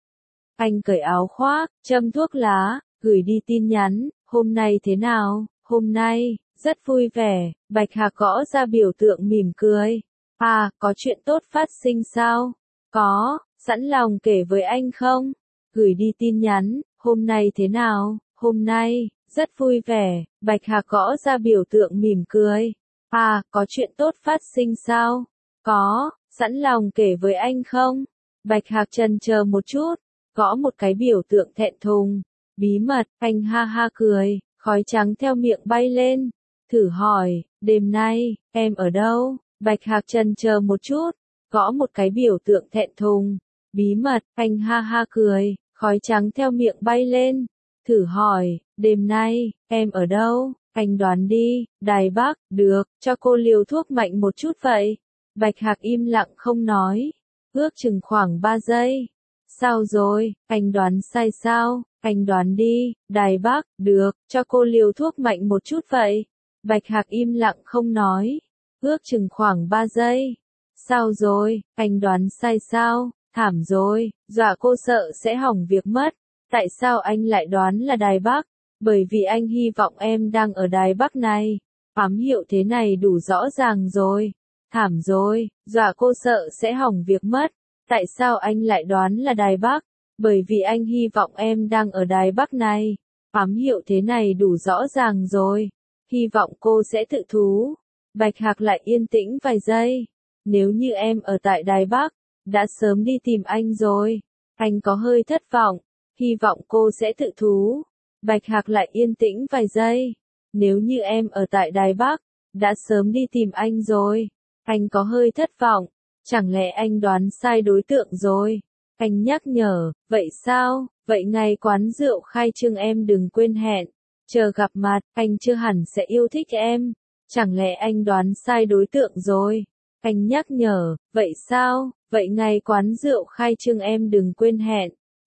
Speaker 1: Anh cởi áo khoác, châm thuốc lá, gửi đi tin nhắn, hôm nay thế nào? Hôm nay, rất vui vẻ. Bạch Hạc gõ ra biểu tượng mỉm cười. À, có chuyện tốt phát sinh sao? Có, sẵn lòng kể với anh không? Gửi đi tin nhắn, hôm nay thế nào? Hôm nay, rất vui vẻ. Bạch Hạc gõ ra biểu tượng mỉm cười. À, có chuyện tốt phát sinh sao? Có, sẵn lòng kể với anh không? Bạch Hạc chần chờ một chút, gõ một cái biểu tượng thẹn thùng. Bí mật, anh ha ha cười, khói trắng theo miệng bay lên. Thử hỏi, đêm nay, em ở đâu? Bạch Hạc chần chờ một chút, gõ một cái biểu tượng thẹn thùng. Bí mật, anh ha ha cười, khói trắng theo miệng bay lên. Thử hỏi, đêm nay, em ở đâu? Anh đoán đi, Đài Bắc, được, cho cô liều thuốc mạnh một chút vậy. Bạch Hạc im lặng không nói, ước chừng khoảng 3 giây. Sao rồi, anh đoán sai sao? Anh đoán đi, Đài Bắc, được, cho cô liều thuốc mạnh một chút vậy. Bạch Hạc im lặng không nói, ước chừng khoảng 3 giây. Sao rồi, anh đoán sai sao? Thảm rồi, dọa cô sợ sẽ hỏng việc mất. Tại sao anh lại đoán là Đài Bắc? Bởi vì anh hy vọng em đang ở Đài Bắc này. Ám hiệu thế này đủ rõ ràng rồi. Thảm rồi, dọa cô sợ sẽ hỏng việc mất. Tại sao anh lại đoán là Đài Bắc? Bởi vì anh hy vọng em đang ở Đài Bắc này. Ám hiệu thế này đủ rõ ràng rồi. Hy vọng cô sẽ tự thú. Bạch Hạc lại yên tĩnh vài giây. Nếu như em ở tại Đài Bắc, đã sớm đi tìm anh rồi. Anh có hơi thất vọng. Hy vọng cô sẽ tự thú. Bạch Hạc lại yên tĩnh vài giây. Nếu như em ở tại Đài Bắc, đã sớm đi tìm anh rồi. Anh có hơi thất vọng. Chẳng lẽ anh đoán sai đối tượng rồi? Anh nhắc nhở, vậy sao? Vậy ngày quán rượu khai trương em đừng quên hẹn. Chờ gặp mặt, anh chưa hẳn sẽ yêu thích em. Chẳng lẽ anh đoán sai đối tượng rồi? Anh nhắc nhở, vậy sao? Vậy ngày quán rượu khai trương em đừng quên hẹn.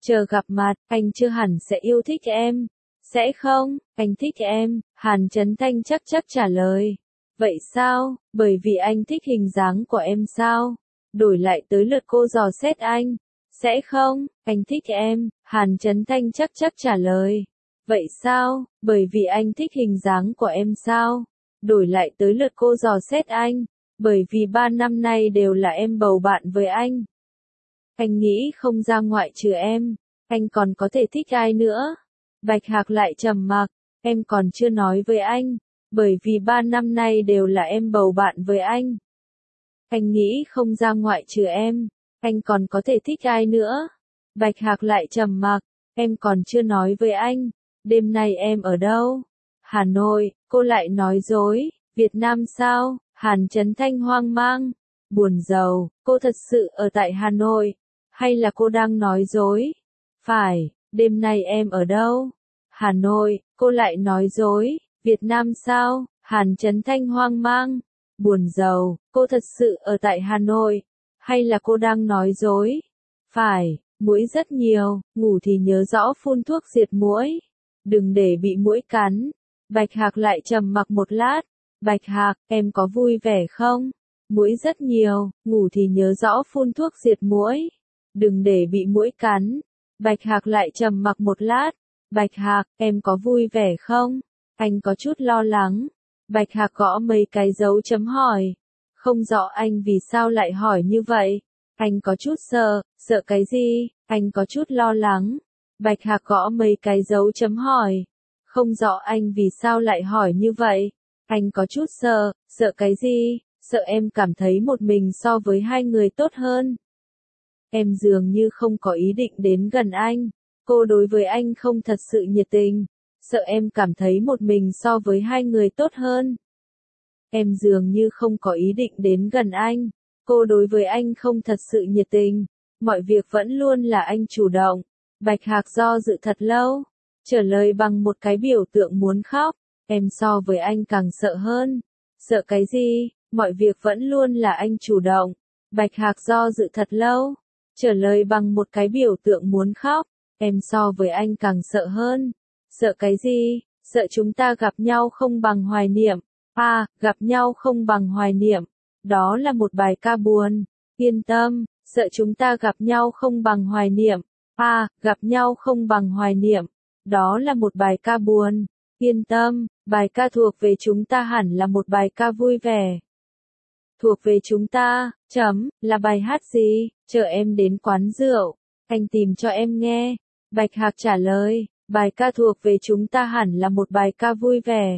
Speaker 1: Chờ gặp mặt, anh chưa hẳn sẽ yêu thích em. Sẽ không, anh thích em, Hàn Chấn Thanh chắc trả lời. Vậy sao, bởi vì anh thích hình dáng của em sao? Đổi lại tới lượt cô dò xét anh. Sẽ không, anh thích em, Hàn Chấn Thanh chắc trả lời. Vậy sao, bởi vì anh thích hình dáng của em sao? Đổi lại tới lượt cô dò xét anh. Bởi vì 3 năm nay đều là em bầu bạn với anh. Anh nghĩ không ra ngoại trừ em, anh còn có thể thích ai nữa? Bạch Hạc lại trầm mặc, em còn chưa nói với anh, bởi vì 3 năm nay đều là em bầu bạn với anh. Anh nghĩ không ra ngoại trừ em, anh còn có thể thích ai nữa? Bạch Hạc lại trầm mặc, em còn chưa nói với anh, đêm nay em ở đâu? Hà Nội, cô lại nói dối, Việt Nam sao? Hàn Chấn Thanh hoang mang, buồn rầu, cô thật sự ở tại Hà Nội, hay là cô đang nói dối? Phải, đêm nay em ở đâu? Hà Nội, cô lại nói dối, Việt Nam sao? Hàn Chấn Thanh hoang mang, buồn rầu, cô thật sự ở tại Hà Nội, hay là cô đang nói dối? Phải, muỗi rất nhiều, ngủ thì nhớ rõ phun thuốc diệt muỗi, đừng để bị muỗi cắn. Bạch Hạc lại trầm mặc một lát, Bạch Hạc, em có vui vẻ không? Muỗi rất nhiều, ngủ thì nhớ rõ phun thuốc diệt muỗi, đừng để bị muỗi cắn. Bạch Hạc lại trầm mặc một lát, Bạch Hạc, em có vui vẻ không? Anh có chút lo lắng. Bạch Hạc gõ mấy cái dấu chấm hỏi. Không rõ anh vì sao lại hỏi như vậy. Anh có chút sợ cái gì? Anh có chút lo lắng. Bạch Hạc gõ mấy cái dấu chấm hỏi. Không rõ anh vì sao lại hỏi như vậy. Anh có chút sợ cái gì? Sợ em cảm thấy một mình so với hai người tốt hơn. Em dường như không có ý định đến gần anh. Cô đối với anh không thật sự nhiệt tình. Sợ em cảm thấy một mình so với hai người tốt hơn. Em dường như không có ý định đến gần anh. Cô đối với anh không thật sự nhiệt tình. Mọi việc vẫn luôn là anh chủ động. Bạch Hạc do dự thật lâu. Trả lời bằng một cái biểu tượng muốn khóc. Em so với anh càng sợ hơn. Sợ cái gì? Mọi việc vẫn luôn là anh chủ động. Bạch Hạc do dự thật lâu. Trả lời bằng một cái biểu tượng muốn khóc. Em so với anh càng sợ hơn. Sợ cái gì? Sợ chúng ta gặp nhau không bằng hoài niệm. À, gặp nhau không bằng hoài niệm. Đó là một bài ca buồn. Yên tâm, sợ chúng ta gặp nhau không bằng hoài niệm. À, gặp nhau không bằng hoài niệm. Đó là một bài ca buồn. Yên tâm, bài ca thuộc về chúng ta hẳn là một bài ca vui vẻ. Thuộc về chúng ta, là bài hát gì? Chờ em đến quán rượu, anh tìm cho em nghe. Bạch Hạc trả lời, bài ca thuộc về chúng ta hẳn là một bài ca vui vẻ.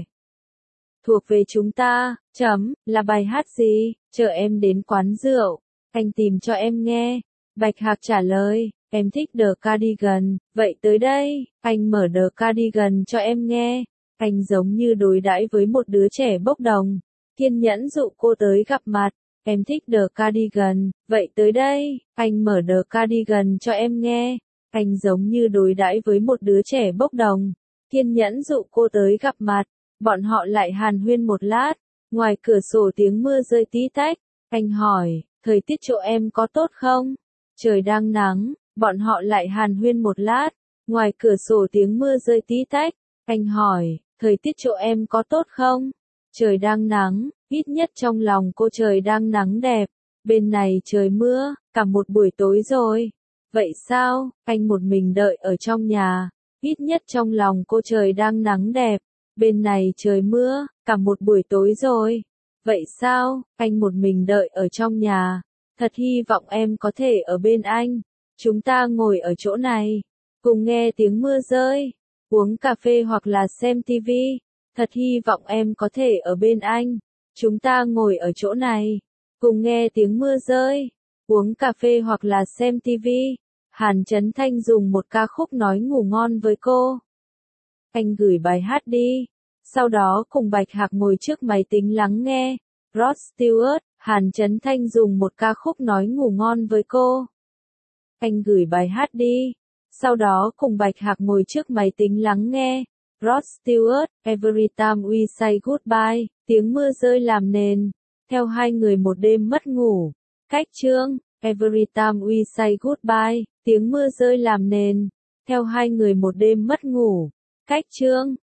Speaker 1: Thuộc về chúng ta, là bài hát gì? Chờ em đến quán rượu, anh tìm cho em nghe. Bạch Hạc trả lời, em thích The Cardigan, vậy tới đây, anh mở The Cardigan cho em nghe. Anh giống như đối đãi với một đứa trẻ bốc đồng, kiên nhẫn dụ cô tới gặp mặt. Em thích The Cardigan, vậy tới đây, anh mở The Cardigan cho em nghe. Anh giống như đối đãi với một đứa trẻ bốc đồng, kiên nhẫn dụ cô tới gặp mặt. Bọn họ lại hàn huyên một lát, ngoài cửa sổ tiếng mưa rơi tí tách. Anh hỏi, thời tiết chỗ em có tốt không? Trời đang nắng, bọn họ lại hàn huyên một lát, ngoài cửa sổ tiếng mưa rơi tí tách. Anh hỏi, thời tiết chỗ em có tốt không? Trời đang nắng, ít nhất trong lòng cô trời đang nắng đẹp. Bên này trời mưa, cả một buổi tối rồi. Vậy sao, anh một mình đợi ở trong nhà, ít nhất trong lòng cô trời đang nắng đẹp. Bên này trời mưa, cả một buổi tối rồi. Vậy sao, anh một mình đợi ở trong nhà. Thật hy vọng em có thể ở bên anh. Chúng ta ngồi ở chỗ này, cùng nghe tiếng mưa rơi, uống cà phê hoặc là xem tivi. Thật hy vọng em có thể ở bên anh. Chúng ta ngồi ở chỗ này, cùng nghe tiếng mưa rơi, uống cà phê hoặc là xem tivi. Hàn Chấn Thanh dùng một ca khúc nói ngủ ngon với cô. Anh gửi bài hát đi. Sau đó cùng Bạch Hạc ngồi trước máy tính lắng nghe. Rod Stewart, Hàn Chấn Thanh dùng một ca khúc nói ngủ ngon với cô. Anh gửi bài hát đi. Sau đó cùng Bạch Hạc ngồi trước máy tính lắng nghe. Rod Stewart, Every Time We Say Goodbye, tiếng mưa rơi làm nền. Theo hai người một đêm mất ngủ. Cách chương, Every Time We Say Goodbye, tiếng mưa rơi làm nền, theo hai người một đêm mất ngủ. Cách chương